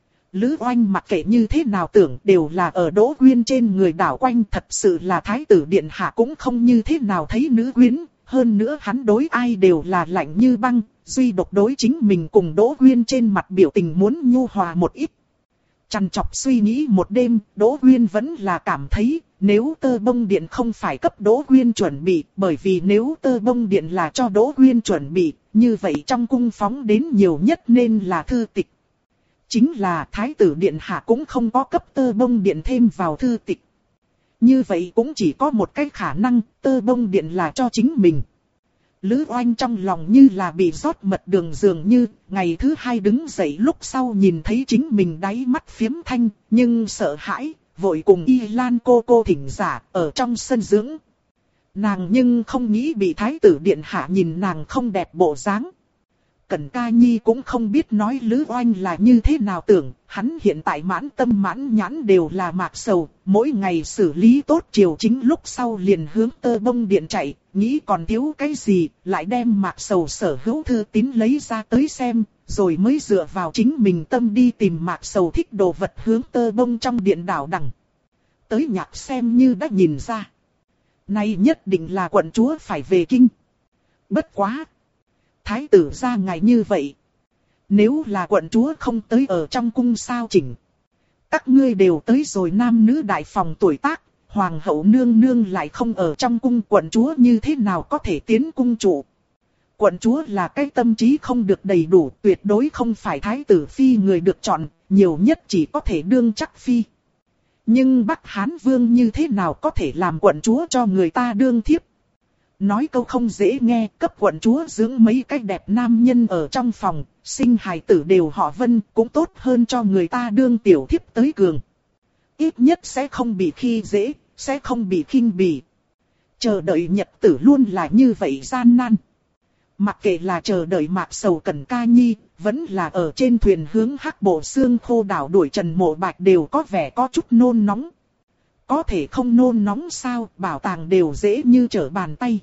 Lữ Oanh mặc kệ như thế nào tưởng đều là ở Đỗ Uyên trên người đảo quanh, thật sự là thái tử điện hạ cũng không như thế nào thấy nữ quyến. Hơn nữa hắn đối ai đều là lạnh như băng, duy độc đối chính mình cùng Đỗ Uyên trên mặt biểu tình muốn nhu hòa một ít. Chằn chọc suy nghĩ một đêm, Đỗ Uyên vẫn là cảm thấy, nếu Tơ Bông Điện không phải cấp Đỗ Uyên chuẩn bị, bởi vì nếu Tơ Bông Điện là cho Đỗ Uyên chuẩn bị, như vậy trong cung phóng đến nhiều nhất nên là thư tịch. Chính là Thái tử Điện hạ cũng không có cấp Tơ Bông Điện thêm vào thư tịch. Như vậy cũng chỉ có một cái khả năng, Tơ Bông Điện là cho chính mình. Lữ Oanh trong lòng như là bị rót mật đường dường như, ngày thứ 2 đứng dậy lúc sau nhìn thấy chính mình đáy mắt phiếm thanh, nhưng sợ hãi, vội cùng Y Lan cô thỉnh giả ở trong sân dưỡng. Nàng nhưng không nghĩ bị thái tử điện hạ nhìn nàng không đẹp bộ dáng. Cẩn Ca Nhi cũng không biết nói Lữ Oanh là như thế nào tưởng, hắn hiện tại mãn tâm mãn nhãn đều là Mạc Sầu, mỗi ngày xử lý tốt chiều chính lúc sau liền hướng Tơ Bông Điện chạy, nghĩ còn thiếu cái gì, lại đem Mạc Sầu sở hữu thư tín lấy ra tới xem, rồi mới dựa vào chính mình tâm đi tìm Mạc Sầu thích đồ vật hướng Tơ Bông trong điện đảo đằng. Tới nhạc xem như đã nhìn ra. Nay nhất định là quận chúa phải về kinh. Bất quá. Thái tử ra ngày như vậy. Nếu là quận chúa không tới ở trong cung sao chỉnh. Các ngươi đều tới rồi nam nữ đại phòng tuổi tác. Hoàng hậu nương nương lại không ở trong cung, quận chúa như thế nào có thể tiến cung trụ. Quận chúa là cái tâm trí không được đầy đủ, tuyệt đối không phải thái tử phi người được chọn, nhiều nhất chỉ có thể đương chắc phi. Nhưng Bắc Hán Vương như thế nào có thể làm quận chúa cho người ta đương thiếp? Nói câu không dễ nghe, cấp quận chúa dưỡng mấy cái đẹp nam nhân ở trong phòng, sinh hài tử đều họ Vân, cũng tốt hơn cho người ta đương tiểu thiếp tới cường. Ít nhất sẽ không bị khi dễ, sẽ không bị khinh bỉ. Chờ đợi nhật tử luôn là như vậy gian nan. Mặc kệ là chờ đợi Mạc Sầu Cẩn Ca Nhi, vẫn là ở trên thuyền hướng Hắc Bộ Xương Khô đảo đuổi Trần Mộ Bạch đều có vẻ có chút nôn nóng. Có thể không nôn nóng sao, bảo tàng đều dễ như trở bàn tay.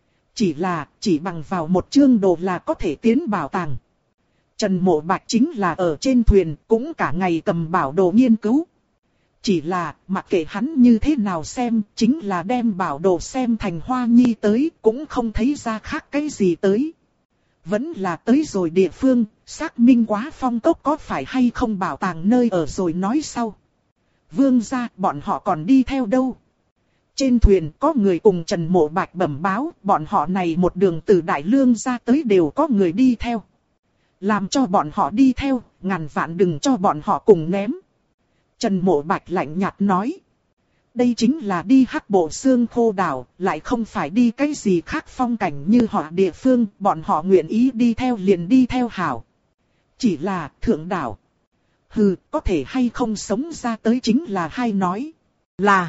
Chỉ bằng vào một chương đồ là có thể tiến bảo tàng. Trần Mộ Bạch chính là ở trên thuyền, cũng cả ngày cầm bảo đồ nghiên cứu. Chỉ là, mặc kệ hắn như thế nào xem, chính là đem bảo đồ xem thành Hoa Nhi tới, cũng không thấy ra khác cái gì tới. Vẫn là tới rồi địa phương, xác minh quá Phong Cốc có phải hay không bảo tàng nơi ở rồi nói sau. Vương gia, bọn họ còn đi theo đâu? Trên thuyền có người cùng Trần Mộ Bạch bẩm báo, bọn họ này một đường từ Đại Lương ra tới đều có người đi theo. Làm cho bọn họ đi theo, ngàn vạn đừng cho bọn họ cùng ném. Trần Mộ Bạch lạnh nhạt nói. Đây chính là đi Hắc Bộ Xương Khô đảo, lại không phải đi cái gì khác phong cảnh như họ địa phương, bọn họ nguyện ý đi theo liền đi theo hảo. Chỉ là thượng đảo. Hừ, có thể hay không sống ra tới chính là hay nói. Là,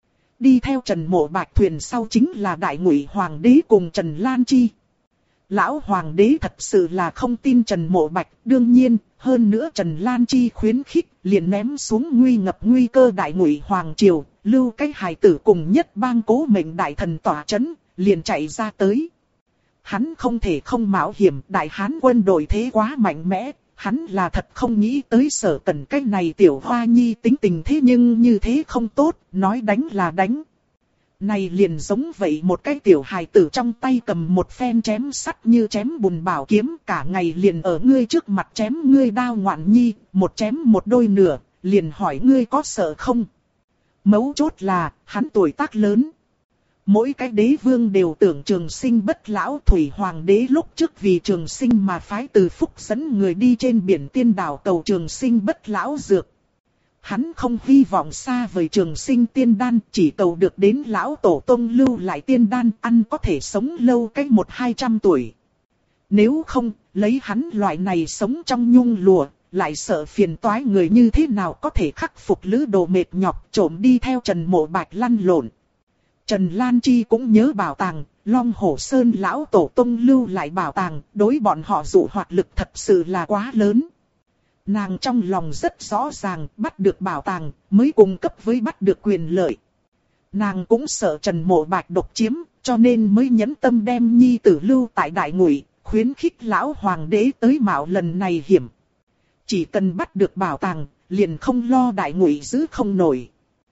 đi theo Trần Mộ Bạch thuyền sau chính là Đại Ngụy Hoàng đế cùng Trần Lan Chi. Lão Hoàng đế thật sự là không tin Trần Mộ Bạch, đương nhiên, hơn nữa Trần Lan Chi khuyến khích, liền ném xuống nguy ngập nguy cơ Đại Ngụy Hoàng triều, lưu cái hài tử cùng nhất bang Cố Mệnh đại thần tỏa chấn, liền chạy ra tới. Hắn không thể không mạo hiểm, Đại Hán quân đội thế quá mạnh mẽ, hắn là thật không nghĩ tới Sở Cẩn cái này tiểu hoa nhi tính tình thế nhưng như thế không tốt, nói đánh là đánh. Này liền giống vậy một cái tiểu hài tử trong tay cầm một phen chém sắt như chém bùn bảo kiếm, cả ngày liền ở ngươi trước mặt chém ngươi đao ngoạn nhi, một chém một đôi nửa, liền hỏi ngươi có sợ không? Mấu chốt là, hắn tuổi tác lớn. Mỗi cái đế vương đều tưởng Trường Sinh bất lão, Thủy Hoàng đế lúc trước vì Trường Sinh mà phái Từ Phúc dẫn người đi trên biển Tiên đảo cầu Trường Sinh bất lão dược. Hắn không hy vọng xa vời Trường Sinh tiên đan, chỉ cầu được đến lão tổ tông lưu lại tiên đan, ăn có thể sống lâu cách 100-200 tuổi. Nếu không, lấy hắn loại này sống trong nhung lụa, lại sợ phiền toái người như thế nào có thể khắc phục lữ đồ mệt nhọc trộm đi theo Trần Mộ Bạch lăn lộn. Trần Lan Chi cũng nhớ bảo tàng, Long Hổ Sơn lão tổ tông lưu lại bảo tàng, đối bọn họ dụ hoạt lực thật sự là quá lớn. Nàng trong lòng rất rõ ràng, bắt được bảo tàng, mới cung cấp với bắt được quyền lợi. Nàng cũng sợ Trần Mộ Bạch độc chiếm, cho nên mới nhẫn tâm đem nhi tử lưu tại Đại Ngụy, khuyến khích lão hoàng đế tới mạo lần này hiểm. Chỉ cần bắt được bảo tàng, liền không lo Đại Ngụy giữ không nổi.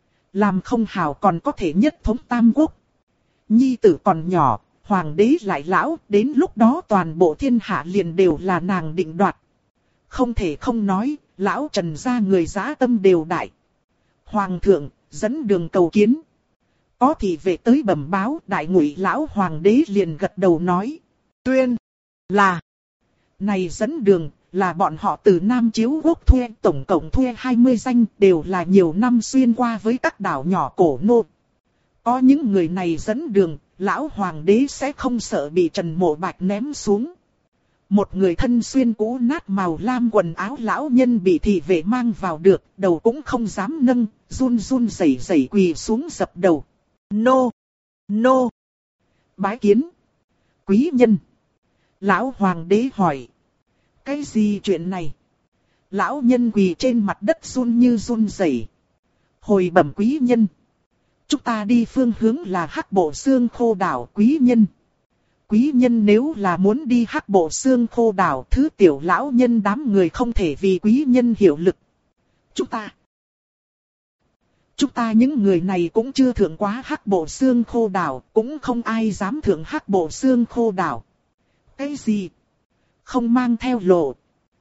Làm không hảo còn có thể nhất thống tam quốc. Nhi tử còn nhỏ, hoàng đế lại lão, đến lúc đó toàn bộ thiên hạ liền đều là nàng định đoạt. Không thể không nói, lão Trần gia người dã tâm đều đại. Hoàng thượng, dẫn đường cầu kiến. Có thị vệ tới bẩm báo, Đại Ngụy lão hoàng đế liền gật đầu nói. Tuyên, là, này dẫn đường, là bọn họ từ Nam Chiếu Quốc thuê, tổng cộng thuê 20 danh, đều là nhiều năm xuyên qua với các đảo nhỏ cổ nô. Có những người này dẫn đường, lão hoàng đế sẽ không sợ bị Trần Mộ Bạch ném xuống. Một người thân xuyên cũ nát màu lam quần áo lão nhân bị thị vệ mang vào được, đầu cũng không dám nâng, run run rẩy rẩy quỳ xuống dập đầu. Nô. Bái kiến. Quý nhân. Lão hoàng đế hỏi. Cái gì chuyện này? Lão nhân quỳ trên mặt đất run như run rẩy. Hồi bẩm quý nhân. Chúng ta đi phương hướng là Hắc Bộ Xương Khô Đảo quý nhân. Quý nhân nếu là muốn đi Hắc Bộ Xương Khô Đảo, thứ tiểu lão nhân đám người không thể vì quý nhân hiệu lực. Chúng ta những người này cũng chưa thượng quá Hắc Bộ Xương Khô Đảo, cũng không ai dám thượng Hắc Bộ Xương Khô Đảo. Cái gì? Không mang theo lộ.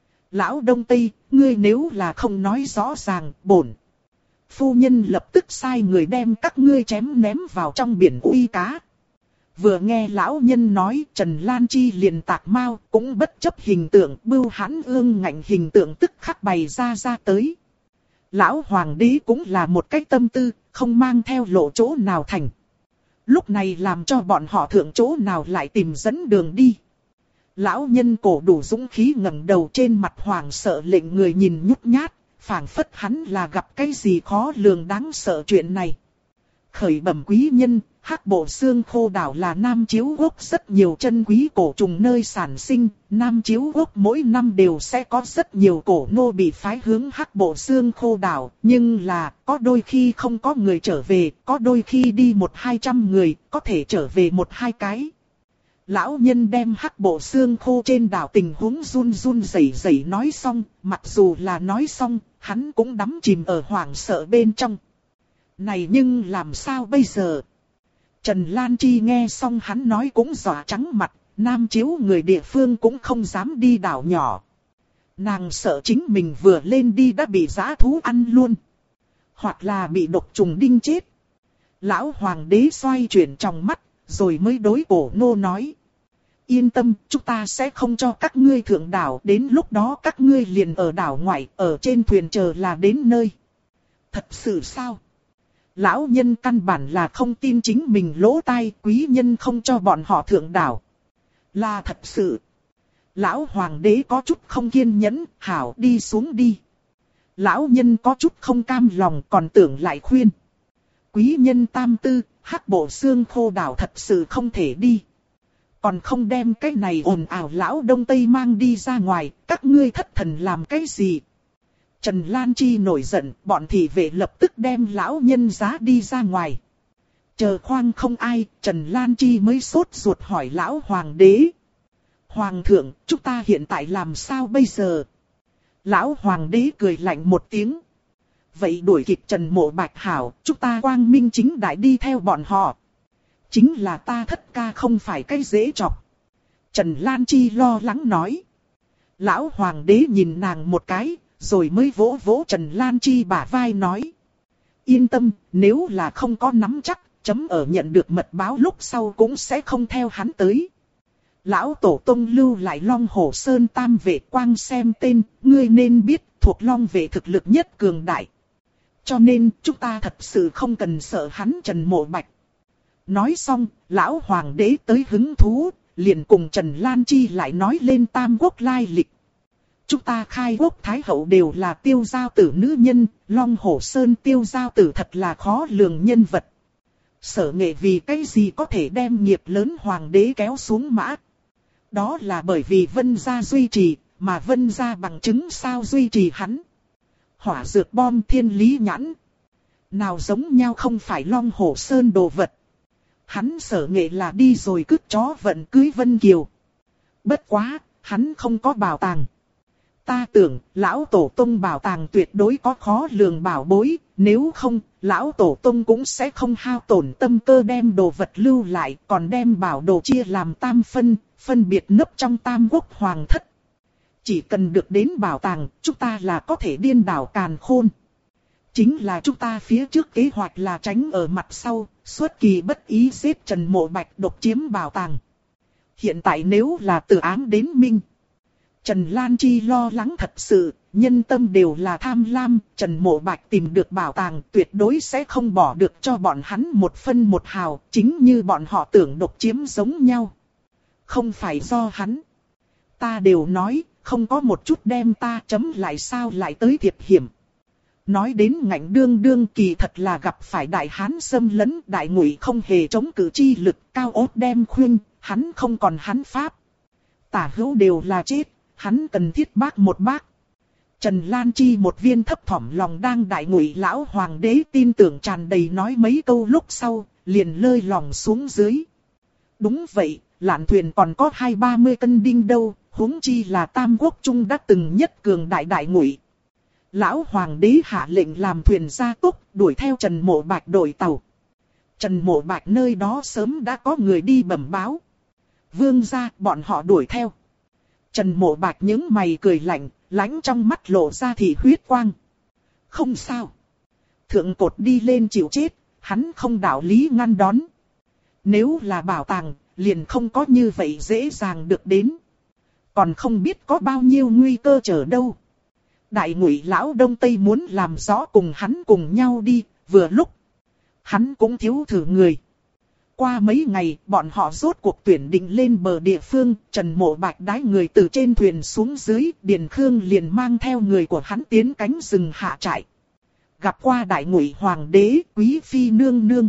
Lão Đông Tây, ngươi nếu là không nói rõ ràng, bổn phu nhân lập tức sai người đem các ngươi chém ném vào trong biển uy cá. Vừa nghe lão nhân nói, Trần Lan Chi liền tạc mau, cũng bất chấp hình tượng, bưu hãn ương ngạnh hình tượng tức khắc bày ra tới. Lão hoàng đế cũng là một cách tâm tư, không mang theo lộ chỗ nào thành. Lúc này làm cho bọn họ thượng chỗ nào lại tìm dẫn đường đi. Lão nhân cổ đủ dũng khí ngẩng đầu, trên mặt hoàng sợ lệnh người nhìn nhút nhát, phảng phất hắn là gặp cái gì khó lường đáng sợ chuyện này. Khởi bẩm quý nhân, Hắc Bộ Xương Khô Đảo là Nam Chiếu Quốc rất nhiều chân quý cổ trùng nơi sản sinh. Nam Chiếu Quốc mỗi năm đều sẽ có rất nhiều cổ nô bị phái hướng Hắc Bộ Xương Khô Đảo. Nhưng là, có đôi khi không có người trở về, có đôi khi đi 100-200 người, có thể trở về 1-2 cái. Lão nhân đem Hắc Bộ Xương Khô trên đảo tình huống run run rẩy rẩy nói xong, mặc dù là nói xong, hắn cũng đắm chìm ở hoảng sợ bên trong. Này nhưng làm sao bây giờ? Trần Lan Chi nghe xong hắn nói cũng dọa trắng mặt, Nam Chiếu người địa phương cũng không dám đi đảo nhỏ. Nàng sợ chính mình vừa lên đi đã bị dã thú ăn luôn. Hoặc là bị độc trùng đinh chết. Lão hoàng đế xoay chuyển trong mắt, rồi mới đối cổ nô nói. Yên tâm, chúng ta sẽ không cho các ngươi thượng đảo, đến lúc đó các ngươi liền ở đảo ngoại, ở trên thuyền chờ là đến nơi. Thật sự sao? Lão nhân căn bản là không tin chính mình lỗ tai, quý nhân không cho bọn họ thượng đảo. Là thật sự. Lão hoàng đế có chút không kiên nhẫn, hảo đi xuống đi. Lão nhân có chút không cam lòng, còn tưởng lại khuyên. Quý nhân tam tư, Hắc Bộ Xương Khô Đảo thật sự không thể đi. Còn không đem cái này ồn ào lão Đông Tây mang đi ra ngoài, các ngươi thất thần làm cái gì? Trần Lan Chi nổi giận, bọn thị vệ lập tức đem lão nhân giá đi ra ngoài. Chờ khoang không ai, Trần Lan Chi mới sốt ruột hỏi lão hoàng đế. Hoàng thượng, chúng ta hiện tại làm sao bây giờ? Lão hoàng đế cười lạnh một tiếng. Vậy đuổi kịp Trần Mộ Bạch hảo, chúng ta quang minh chính đại đi theo bọn họ. Chính là ta thất ca không phải cái dễ chọc. Trần Lan Chi lo lắng nói. Lão hoàng đế nhìn nàng một cái, rồi mới vỗ vỗ Trần Lan Chi bả vai nói. Yên tâm, nếu là không có nắm chắc, chấm ở nhận được mật báo lúc sau cũng sẽ không theo hắn tới. Lão tổ tông lưu lại Long Hổ Sơn tam vệ quang xem tên, ngươi nên biết thuộc Long vệ thực lực nhất cường đại. Cho nên chúng ta thật sự không cần sợ hắn Trần Mộ Bạch. Nói xong, lão hoàng đế tới hứng thú, liền cùng Trần Lan Chi lại nói lên tam quốc lai lịch. Chúng ta khai quốc thái hậu đều là Tiêu Giao Tử nữ nhân, Long Hổ Sơn Tiêu Giao Tử thật là khó lường nhân vật. Sở Nghệ vì cái gì có thể đem nghiệp lớn hoàng đế kéo xuống mã? Đó là bởi vì Vân gia duy trì, mà Vân gia bằng chứng sao duy trì hắn. Hỏa dược bom thiên lý nhãn. Nào giống nhau không phải Long Hổ Sơn đồ vật. Hắn Sở Nghệ là đi rồi cướp chó vận cưới Vân Kiều. Bất quá, hắn không có bảo tàng. Ta tưởng, lão tổ tông bảo tàng tuyệt đối có khó lường bảo bối, nếu không, lão tổ tông cũng sẽ không hao tổn tâm cơ đem đồ vật lưu lại, còn đem bảo đồ chia làm tam phân biệt nấp trong tam quốc hoàng thất. Chỉ cần được đến bảo tàng, chúng ta là có thể điên đảo càn khôn. Chính là chúng ta phía trước kế hoạch là tránh ở mặt sau, xuất kỳ bất ý giết Trần Mộ Bạch độc chiếm bảo tàng. Hiện tại nếu là từ ám đến minh. Trần Lan Chi lo lắng thật sự, nhân tâm đều là tham lam, Trần Mộ Bạch tìm được bảo tàng tuyệt đối sẽ không bỏ được cho bọn hắn một phân một hào, chính như bọn họ tưởng độc chiếm giống nhau. Không phải do hắn. Ta đều nói, không có một chút đem ta chấm lại sao lại tới thiệp hiểm. Nói đến ngạnh đương đương kỳ thật là gặp phải đại hán xâm lấn, đại ngụy không hề chống cự chi lực, cao ốt đem khuyên, hắn không còn hắn pháp. Tả hữu đều là chết. Hắn cần thiết bác một bác. Trần Lan Chi một viên thấp thỏm lòng đang đại ngụy lão hoàng đế tin tưởng tràn đầy nói mấy câu lúc sau, liền lơi lòng xuống dưới. Đúng vậy, lạn thuyền còn có 20-30 cân đinh đâu, huống chi là Tam Quốc Trung đã từng nhất cường đại ngụy. Lão hoàng đế hạ lệnh làm thuyền ra tốc, đuổi theo Trần Mộ Bạch đội tàu. Trần Mộ Bạch nơi đó sớm đã có người đi bẩm báo. Vương gia, bọn họ đuổi theo. Trần Mộ Bạch nhướng mày cười lạnh, lánh trong mắt lộ ra thị huyết quang. Không sao. Thượng cột đi lên chịu chết, hắn không đạo lý ngăn đón. Nếu là bảo tàng, liền không có như vậy dễ dàng được đến. Còn không biết có bao nhiêu nguy cơ chờ đâu. Đại ngụy lão Đông Tây muốn làm rõ cùng hắn cùng nhau đi, vừa lúc. Hắn cũng thiếu thử người. Qua mấy ngày, bọn họ rốt cuộc tuyển định lên bờ địa phương, Trần Mộ Bạch đái người từ trên thuyền xuống dưới, Điền Khương liền mang theo người của hắn tiến cánh rừng hạ trại. Gặp qua đại ngụy hoàng đế, quý phi nương nương.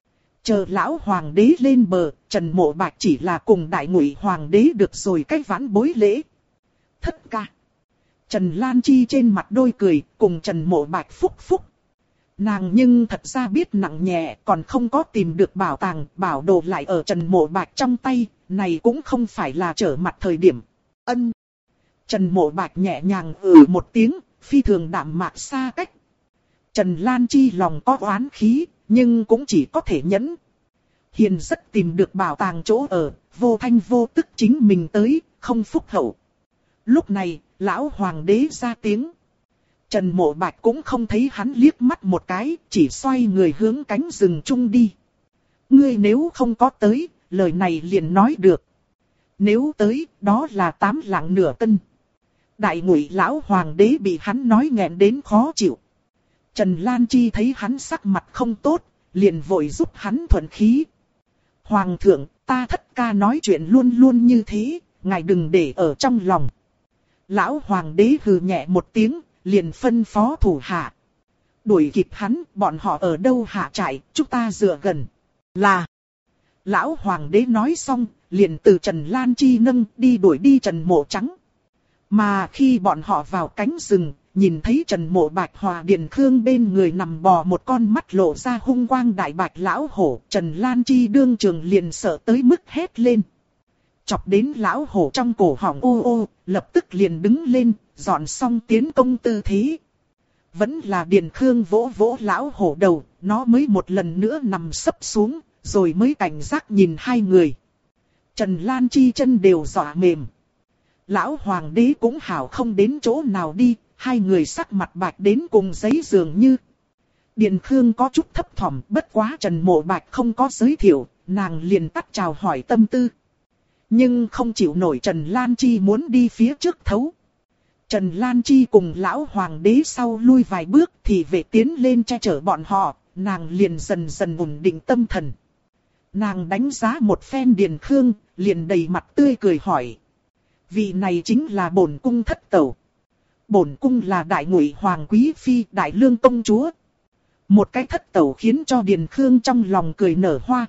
Chờ lão hoàng đế lên bờ, Trần Mộ Bạch chỉ là cùng đại ngụy hoàng đế được rồi cách vãn bối lễ. Thất ca. Trần Lan Chi trên mặt đôi cười, cùng Trần Mộ Bạch phúc phúc. Nàng nhưng thật ra biết nặng nhẹ, còn không có tìm được bảo tàng, bảo đồ lại ở Trần Mộ Bạch trong tay, này cũng không phải là trở mặt thời điểm. Ân. Trần Mộ Bạch nhẹ nhàng một tiếng, phi thường đạm mạc xa cách. Trần Lan Chi lòng có oán khí, nhưng cũng chỉ có thể nhẫn. Hiền rất tìm được bảo tàng chỗ ở, vô thanh vô tức chính mình tới, không phúc hậu. Lúc này, lão hoàng đế ra tiếng. Trần Mộ Bạch cũng không thấy hắn liếc mắt một cái, chỉ xoay người hướng cánh rừng chung đi. Ngươi nếu không có tới, lời này liền nói được. Nếu tới, đó là 8 lạng nửa cân. Đại ngụy lão hoàng đế bị hắn nói nghẹn đến khó chịu. Trần Lan Chi thấy hắn sắc mặt không tốt, liền vội giúp hắn thuận khí. Hoàng thượng, ta thất ca nói chuyện luôn luôn như thế, ngài đừng để ở trong lòng. Lão hoàng đế hừ nhẹ một tiếng, liền phân phó thủ hạ. Đuổi kịp hắn, bọn họ ở đâu hạ trại, chúng ta dựa gần. Là. Lão hoàng đế nói xong, liền từ Trần Lan Chi nâng đi đuổi đi Trần Mộ Trắng. Mà khi bọn họ vào cánh rừng, nhìn thấy Trần Mộ Bạch hòa Điền Khương bên người nằm bò một con mắt lộ ra hung quang đại bạch lão hổ, Trần Lan Chi đương trường liền sợ tới mức hét lên. Chọc đến lão hổ trong cổ họng ô ô, lập tức liền đứng lên, dọn xong tiến công tư thế. Vẫn là Điền Khương vỗ vỗ lão hổ đầu, nó mới một lần nữa nằm sấp xuống, rồi mới cảnh giác nhìn hai người. Trần Lan Chi chân đều dọa mềm. Lão hoàng đế cũng hảo không đến chỗ nào đi, hai người sắc mặt bạch đến cùng giấy dường như. Điền Khương có chút thấp thỏm, bất quá Trần Mộ Bạch không có giới thiệu, nàng liền tắt chào hỏi tâm tư. Nhưng không chịu nổi Trần Lan Chi muốn đi phía trước thấu. Trần Lan Chi cùng lão hoàng đế sau lui vài bước thì về tiến lên che chở bọn họ, nàng liền dần dần ổn định tâm thần. Nàng đánh giá một phen Điền Khương, liền đầy mặt tươi cười hỏi. Vị này chính là bổn cung thất tẩu. Bổn cung là đại ngụy hoàng quý phi đại lương công chúa. Một cái thất tẩu khiến cho Điền Khương trong lòng cười nở hoa.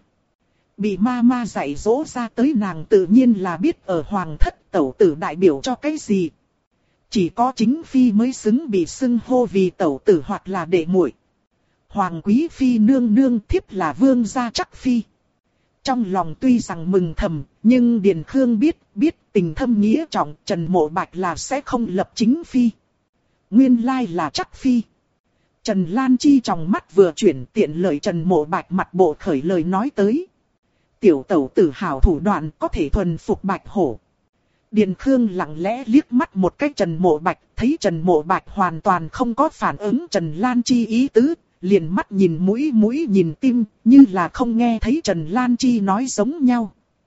Bị ma ma dạy dỗ ra tới nàng tự nhiên là biết ở hoàng thất tẩu tử đại biểu cho cái gì. Chỉ có chính phi mới xứng bị xưng hô vì tẩu tử hoặc là đệ muội. Hoàng quý phi nương nương thiếp là vương gia chắc phi. Trong lòng tuy rằng mừng thầm, nhưng Điền Khương biết tình thâm nghĩa trọng, Trần Mộ Bạch là sẽ không lập chính phi. Nguyên lai là chắc phi. Trần Lan Chi trong mắt vừa chuyển tiện lời Trần Mộ Bạch mặt bộ khởi lời nói tới. Tiểu tẩu tử hào thủ đoạn có thể thuần phục Bạch Hổ. Điền Khương lặng lẽ liếc mắt một cái Trần Mộ Bạch, thấy Trần Mộ Bạch hoàn toàn không có phản ứng Trần Lan Chi ý tứ, liền mắt nhìn mũi nhìn tim, như là không nghe thấy Trần Lan Chi nói giống nhau.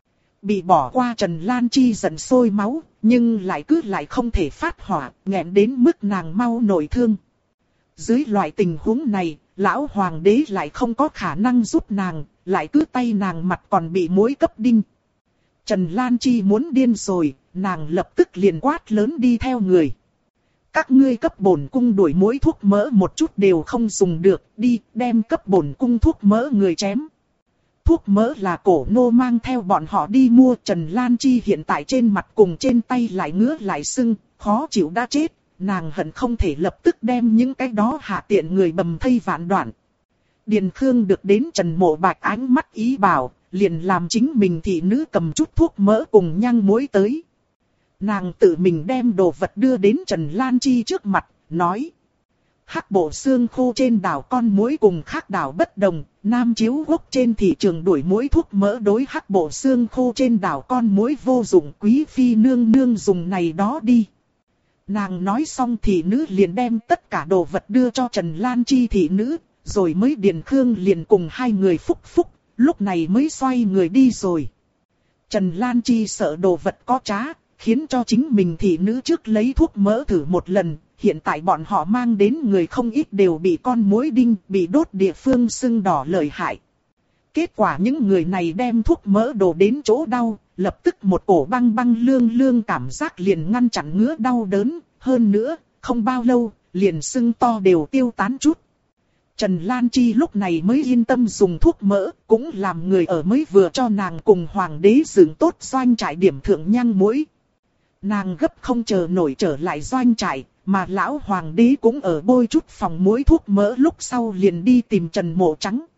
Bị bỏ qua Trần Lan Chi giận sôi máu, nhưng lại không thể phát hỏa, nghẹn đến mức nàng mau nổi thương. Dưới loại tình huống này, lão hoàng đế lại không có khả năng giúp nàng, lại cứ tay nàng mặt còn bị muỗi cấp đinh. Trần Lan Chi muốn điên rồi, nàng lập tức liền quát lớn đi theo người. Các ngươi cấp bổn cung đuổi muỗi thuốc mỡ một chút đều không dùng được, đi đem cấp bổn cung thuốc mỡ người chém. thuốc mỡ là cổ nô mang theo bọn họ đi mua. Trần Lan Chi hiện tại trên mặt cùng trên tay lại ngứa lại sưng, khó chịu đã chết. Nàng hận không thể lập tức đem những cái đó hạ tiện người bầm thây vạn đoạn. Điền Khương được đến Trần Mộ Bạch ánh mắt ý bảo, liền làm chính mình thị nữ cầm chút thuốc mỡ cùng nhang muối tới. Nàng tự mình đem đồ vật đưa đến Trần Lan Chi trước mặt, nói. Hắc bộ xương khô trên đảo con muối cùng khác đảo bất đồng, Nam Chiếu Quốc trên thị trường đuổi muối thuốc mỡ đối hắc bộ xương khô trên đảo con muối vô dụng, quý phi nương nương dùng này đó đi. Nàng nói xong thị nữ liền đem tất cả đồ vật đưa cho Trần Lan Chi thị nữ, rồi mới Điền Khương liền cùng hai người phúc phúc, lúc này mới xoay người đi rồi. Trần Lan Chi sợ đồ vật có trá, khiến cho chính mình thị nữ trước lấy thuốc mỡ thử một lần. Hiện tại bọn họ mang đến người không ít đều bị con muối đinh, bị đốt địa phương sưng đỏ lợi hại. Kết quả những người này đem thuốc mỡ đổ đến chỗ đau, lập tức một cổ băng băng lương lương cảm giác liền ngăn chặn ngứa đau đớn. Hơn nữa, không bao lâu, liền sưng to đều tiêu tán chút. Trần Lan Chi lúc này mới yên tâm dùng thuốc mỡ, cũng làm người ở mới vừa cho nàng cùng hoàng đế dựng tốt doanh trại điểm thượng nhang muối. Nàng gấp không chờ nổi trở lại doanh trại, mà lão hoàng đế cũng ở bôi chút phòng muối thuốc mỡ lúc sau liền đi tìm Trần Mộ Trắng.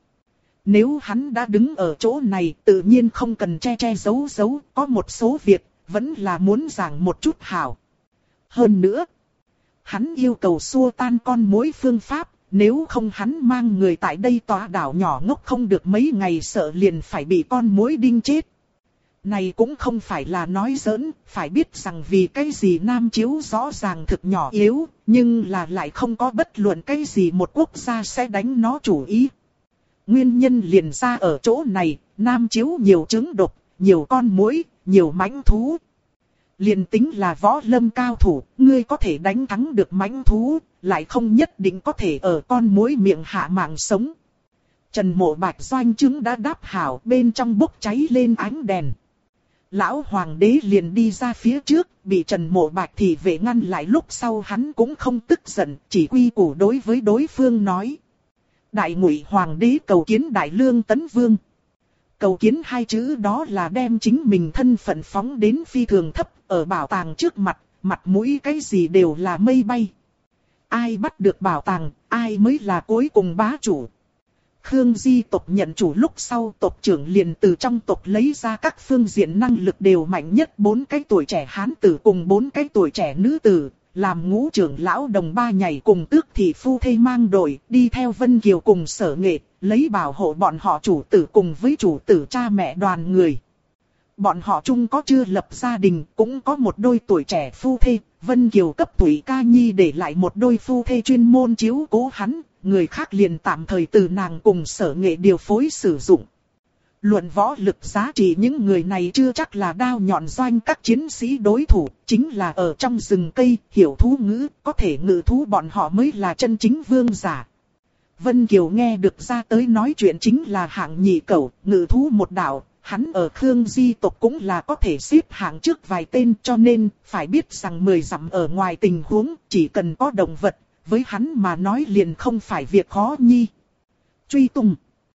Nếu hắn đã đứng ở chỗ này tự nhiên không cần che che giấu giấu, có một số việc vẫn là muốn giảng một chút hảo. Hơn nữa, hắn yêu cầu xua tan con muối phương pháp, nếu không hắn mang người tại đây tòa đảo nhỏ ngốc không được mấy ngày sợ liền phải bị con muối đinh chết. Này cũng không phải là nói giỡn, phải biết rằng vì cái gì Nam Chiếu rõ ràng thực nhỏ yếu, nhưng là lại không có bất luận cái gì một quốc gia sẽ đánh nó chủ ý. Nguyên nhân liền ra ở chỗ này, Nam Chiếu nhiều trứng độc, nhiều con muỗi, nhiều mãnh thú. Liền tính là võ lâm cao thủ, ngươi có thể đánh thắng được mãnh thú, lại không nhất định có thể ở con muỗi miệng hạ mạng sống. Trần Mộ Bạch doanh trứng đã đáp hảo, bên trong bốc cháy lên ánh đèn. Lão hoàng đế liền đi ra phía trước, bị Trần Mộ Bạch thị vệ ngăn lại, lúc sau hắn cũng không tức giận, chỉ quy củ đối với đối phương nói. Đại Ngụy hoàng đế cầu kiến Đại Lương Tấn Vương. Cầu kiến hai chữ đó là đem chính mình thân phận phóng đến phi thường thấp, ở bảo tàng trước mặt, mặt mũi cái gì đều là mây bay. Ai bắt được bảo tàng, ai mới là cuối cùng bá chủ. Khương Di tộc nhận chủ lúc sau, tộc trưởng liền từ trong tộc lấy ra các phương diện năng lực đều mạnh nhất 4 cái tuổi trẻ hán tử cùng 4 cái tuổi trẻ nữ tử, làm ngũ trưởng lão đồng ba nhảy cùng Tước thị phu thê mang đội, đi theo Vân Kiều cùng Sở Nghệ, lấy bảo hộ bọn họ chủ tử cùng với chủ tử cha mẹ đoàn người. Bọn họ chung có chưa lập gia đình, cũng có một đôi tuổi trẻ phu thê, Vân Kiều cấp Thủy Ca Nhi để lại một đôi phu thê chuyên môn chiếu cố hắn, người khác liền tạm thời từ nàng cùng Sở Nghệ điều phối sử dụng. Luận võ lực giá trị những người này chưa chắc là đao nhọn doanh các chiến sĩ đối thủ, chính là ở trong rừng cây, hiểu thú ngữ, có thể ngự thú bọn họ mới là chân chính vương giả. Vân Kiều nghe được ra tới nói chuyện chính là hạng nhị cẩu, ngự thú một đạo, hắn ở Khương Di tộc cũng là có thể xếp hạng trước vài tên, cho nên phải biết rằng 10 dặm ở ngoài tình huống, chỉ cần có động vật, với hắn mà nói liền không phải việc khó nhi. Truy tung.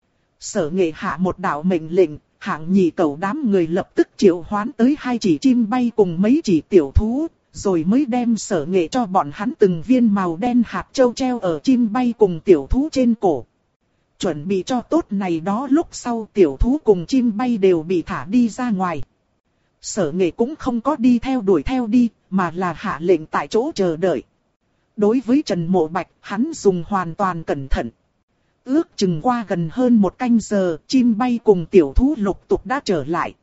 Sở Nghệ hạ một đạo mệnh lệnh, hạng nhị cẩu đám người lập tức triệu hoán tới 2 chỉ chim bay cùng mấy chỉ tiểu thú, rồi mới đem Sở Nghệ cho bọn hắn từng viên màu đen hạt châu treo ở chim bay cùng tiểu thú trên cổ. Chuẩn bị cho tốt này đó lúc sau tiểu thú cùng chim bay đều bị thả đi ra ngoài. Sở Nghệ cũng không có đi theo đuổi theo đi, mà là hạ lệnh tại chỗ chờ đợi. Đối với Trần Mộ Bạch, hắn dùng hoàn toàn cẩn thận. Ước chừng qua gần hơn 1 canh giờ, chim bay cùng tiểu thú lục tục đã trở lại.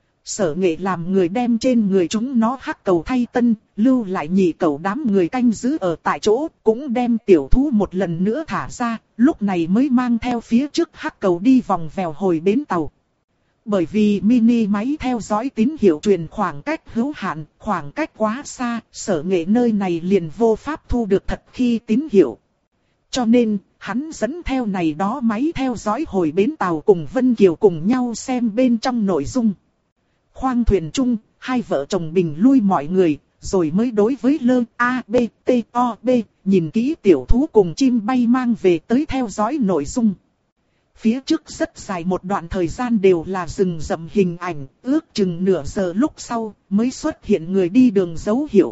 Sở Nghệ làm người đem trên người chúng nó hắc cầu thay tân, lưu lại nhị cẩu đám người canh giữ ở tại chỗ, cũng đem tiểu thú một lần nữa thả ra, lúc này mới mang theo phía trước hắc cầu đi vòng vèo hồi bến tàu. Bởi vì mini máy theo dõi tín hiệu truyền khoảng cách hữu hạn, khoảng cách quá xa, Sở Nghệ nơi này liền vô pháp thu được thật khi tín hiệu. Cho nên, hắn dẫn theo này đó máy theo dõi hồi bến tàu cùng Vân Kiều cùng nhau xem bên trong nội dung. Khoang thuyền chung, hai vợ chồng bình lui mọi người, rồi mới đối với lơ A, B, T, O, B, nhìn kỹ tiểu thú cùng chim bay mang về tới theo dõi nội dung. Phía trước rất dài một đoạn thời gian đều là rừng rậm hình ảnh, ước chừng nửa giờ lúc sau mới xuất hiện người đi đường dấu hiệu.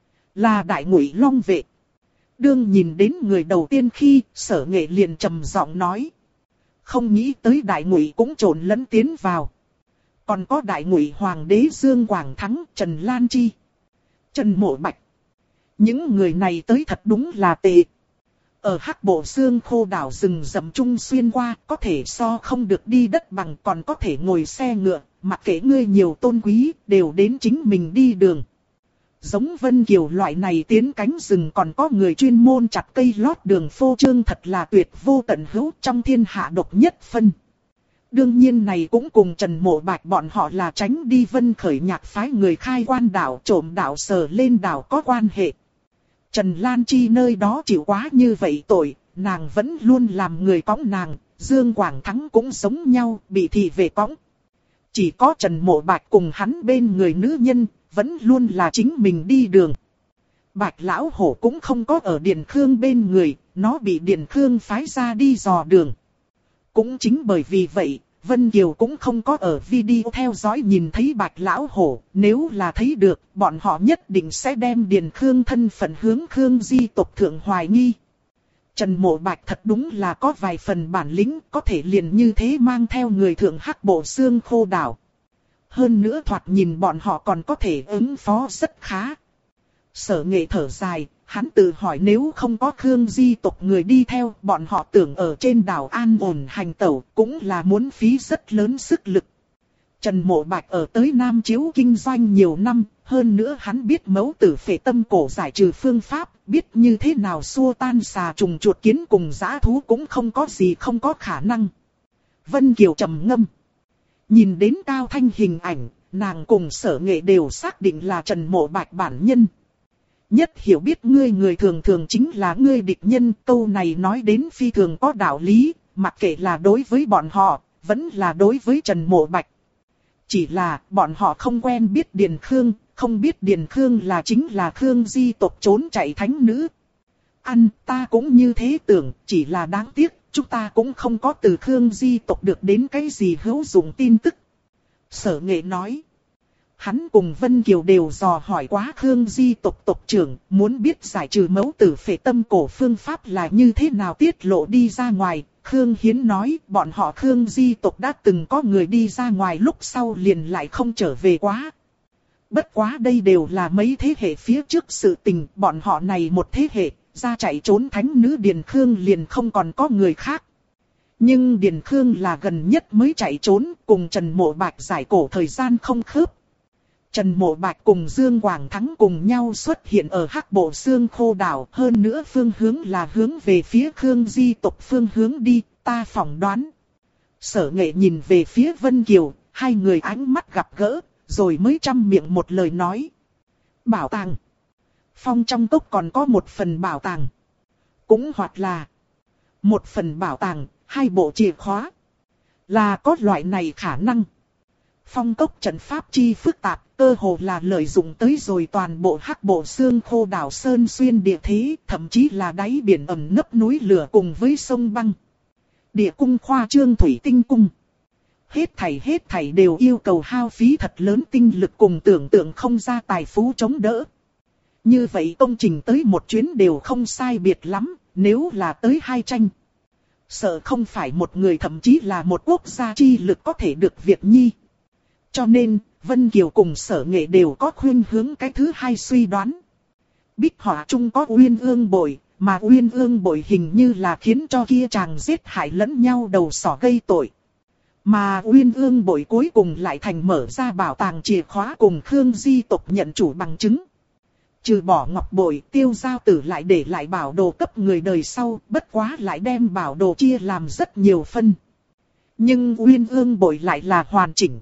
Là Đại Ngụy Long vệ. Đương nhìn đến người đầu tiên khi Sở Nghệ liền trầm giọng nói. Không nghĩ tới Đại Ngụy cũng trộn lẫn tiến vào. Còn có Đại Ngụy Hoàng đế Dương Quảng Thắng, Trần Lan Chi, Trần Mộ Bạch. Những người này tới thật đúng là tệ. Ở Hắc Bộ Xương Khô đảo rừng rậm trung xuyên qua, có thể so không được đi đất bằng, còn có thể ngồi xe ngựa, mặc kệ ngươi nhiều tôn quý, đều đến chính mình đi đường. Giống Vân Kiều loại này tiến cánh rừng còn có người chuyên môn chặt cây lót đường phô trương thật là tuyệt vô tận hữu trong thiên hạ độc nhất phân. Đương nhiên này cũng cùng Trần Mộ Bạch bọn họ là tránh đi Vân Khởi Nhạc phái người khai quan đảo trộm đảo sờ lên đảo có quan hệ. Trần Lan Chi nơi đó chịu quá như vậy tội, nàng vẫn luôn làm người cõng nàng, Dương Quảng Thắng cũng giống nhau, bị thị về cõng. Chỉ có Trần Mộ Bạch cùng hắn bên người nữ nhân, vẫn luôn là chính mình đi đường. Bạch Lão Hổ cũng không có ở Điền Khương bên người, nó bị Điền Khương phái ra đi dò đường. Cũng chính bởi vì vậy, Vân Kiều cũng không có ở video theo dõi nhìn thấy Bạch Lão Hổ, nếu là thấy được, bọn họ nhất định sẽ đem Điền Khương thân phận hướng Khương Di tộc thượng hoài nghi. Trần Mộ Bạch thật đúng là có vài phần bản lĩnh, có thể liền như thế mang theo người thượng Hắc Bộ Xương Khô đảo. Hơn nữa thoạt nhìn bọn họ còn có thể ứng phó rất khá. Sở Nghệ thở dài, hắn tự hỏi nếu không có Khương Di tộc người đi theo, bọn họ tưởng ở trên đảo an ổn hành tẩu, cũng là muốn phí rất lớn sức lực. Trần Mộ Bạch ở tới Nam Chiếu kinh doanh nhiều năm, hơn nữa hắn biết mẫu tử phệ tâm cổ giải trừ phương pháp, biết như thế nào xua tan xà trùng chuột kiến cùng dã thú cũng không có gì không có khả năng. Vân Kiều trầm ngâm. Nhìn đến Cao Thanh hình ảnh, nàng cùng Sở Nghệ đều xác định là Trần Mộ Bạch bản nhân. Nhất hiểu biết ngươi người thường thường chính là ngươi địch nhân, câu này nói đến phi thường có đạo lý, mặc kệ là đối với bọn họ, vẫn là đối với Trần Mộ Bạch. Chỉ là bọn họ không quen biết Điền Khương, không biết Điền Khương là chính là Khương Di tộc trốn chạy thánh nữ. Ta cũng như thế tưởng, chỉ là đáng tiếc, chúng ta cũng không có từ Khương Di tộc được đến cái gì hữu dụng tin tức. Sở Nghệ nói. Hắn cùng Vân Kiều đều dò hỏi quá Khương Di tộc tộc trưởng, muốn biết giải trừ mẫu tử phệ tâm cổ phương pháp là như thế nào tiết lộ đi ra ngoài. Khương Hiến nói bọn họ Khương Di tộc đã từng có người đi ra ngoài lúc sau liền lại không trở về quá. Bất quá đây đều là mấy thế hệ phía trước sự tình, bọn họ này một thế hệ, ra chạy trốn thánh nữ Điền Khương liền không còn có người khác. Nhưng Điền Khương là gần nhất mới chạy trốn, cùng Trần Mộ Bạch giải cổ thời gian không khớp. Trần Mộ Bạch cùng Dương Quảng Thắng cùng nhau xuất hiện ở Hắc Bộ Xương Khô đảo, hơn nữa phương hướng là hướng về phía Khương Di tộc phương hướng đi, ta phỏng đoán. Sở Nghệ nhìn về phía Vân Kiều, hai người ánh mắt gặp gỡ, rồi mới trăm miệng một lời nói. Bảo tàng. Phong trong cốc còn có một phần bảo tàng. Cũng hoặc là một phần bảo tàng, hai bộ chìa khóa. Là có loại này khả năng. Phong cốc trận pháp chi phức tạp, cơ hồ là lợi dụng tới rồi toàn bộ Hắc Bộ Xương Khô đảo sơn xuyên địa thế, thậm chí là đáy biển ẩm nấp núi lửa cùng với sông băng. Địa cung khoa trương thủy tinh cung. Hết thảy đều yêu cầu hao phí thật lớn tinh lực cùng tưởng tượng không ra tài phú chống đỡ. Như vậy công trình tới một chuyến đều không sai biệt lắm, nếu là tới hai tranh. Sợ không phải một người thậm chí là một quốc gia chi lực có thể được việc nhi. Cho nên, Vân Kiều cùng Sở Nghệ đều có khuynh hướng cái thứ hai suy đoán. Bích họa chung có Uyên Ương Bội, mà Uyên Ương Bội hình như là khiến cho kia chàng giết hại lẫn nhau đầu sỏ gây tội. Mà Uyên Ương Bội cuối cùng lại thành mở ra bảo tàng chìa khóa cùng Khương Di tộc nhận chủ bằng chứng. Trừ bỏ ngọc bội, Tiêu Giao Tử lại để lại bảo đồ cấp người đời sau, bất quá lại đem bảo đồ chia làm rất nhiều phân. Nhưng Uyên Ương Bội lại là hoàn chỉnh.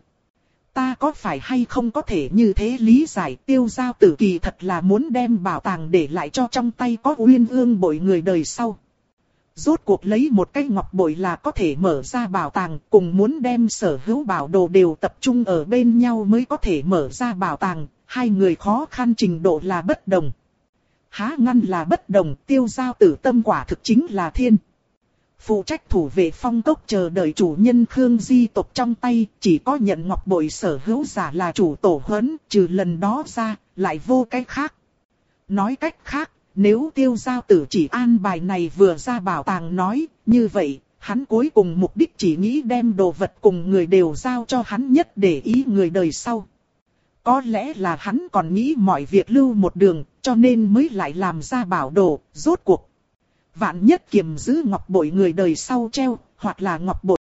Ta có phải hay không có thể như thế lý giải, Tiêu Giao Tử kỳ thật là muốn đem bảo tàng để lại cho trong tay có Uyên Ương Bội người đời sau. Rốt cuộc lấy một cái ngọc bội là có thể mở ra bảo tàng, cùng muốn đem sở hữu bảo đồ đều tập trung ở bên nhau mới có thể mở ra bảo tàng, hai người khó khăn trình độ là bất đồng. Há ngăn là bất đồng, Tiêu Giao Tử tâm quả thực chính là thiên. phụ trách thủ vệ phong cốc chờ đợi chủ nhân Khương Di tộc trong tay, chỉ có nhận ngọc bội sở hữu giả là chủ tổ huấn, trừ lần đó ra, lại vô cách khác. Nói cách khác, nếu Tiêu Giao Tử chỉ an bài này vừa ra bảo tàng nói, như vậy, hắn cuối cùng mục đích chỉ nghĩ đem đồ vật cùng người đều giao cho hắn nhất để ý người đời sau. Có lẽ là hắn còn nghĩ mọi việc lưu một đường, cho nên mới lại làm ra bảo đồ, rốt cuộc. Vạn nhất kiềm giữ ngọc bội người đời sau treo, hoặc là ngọc bội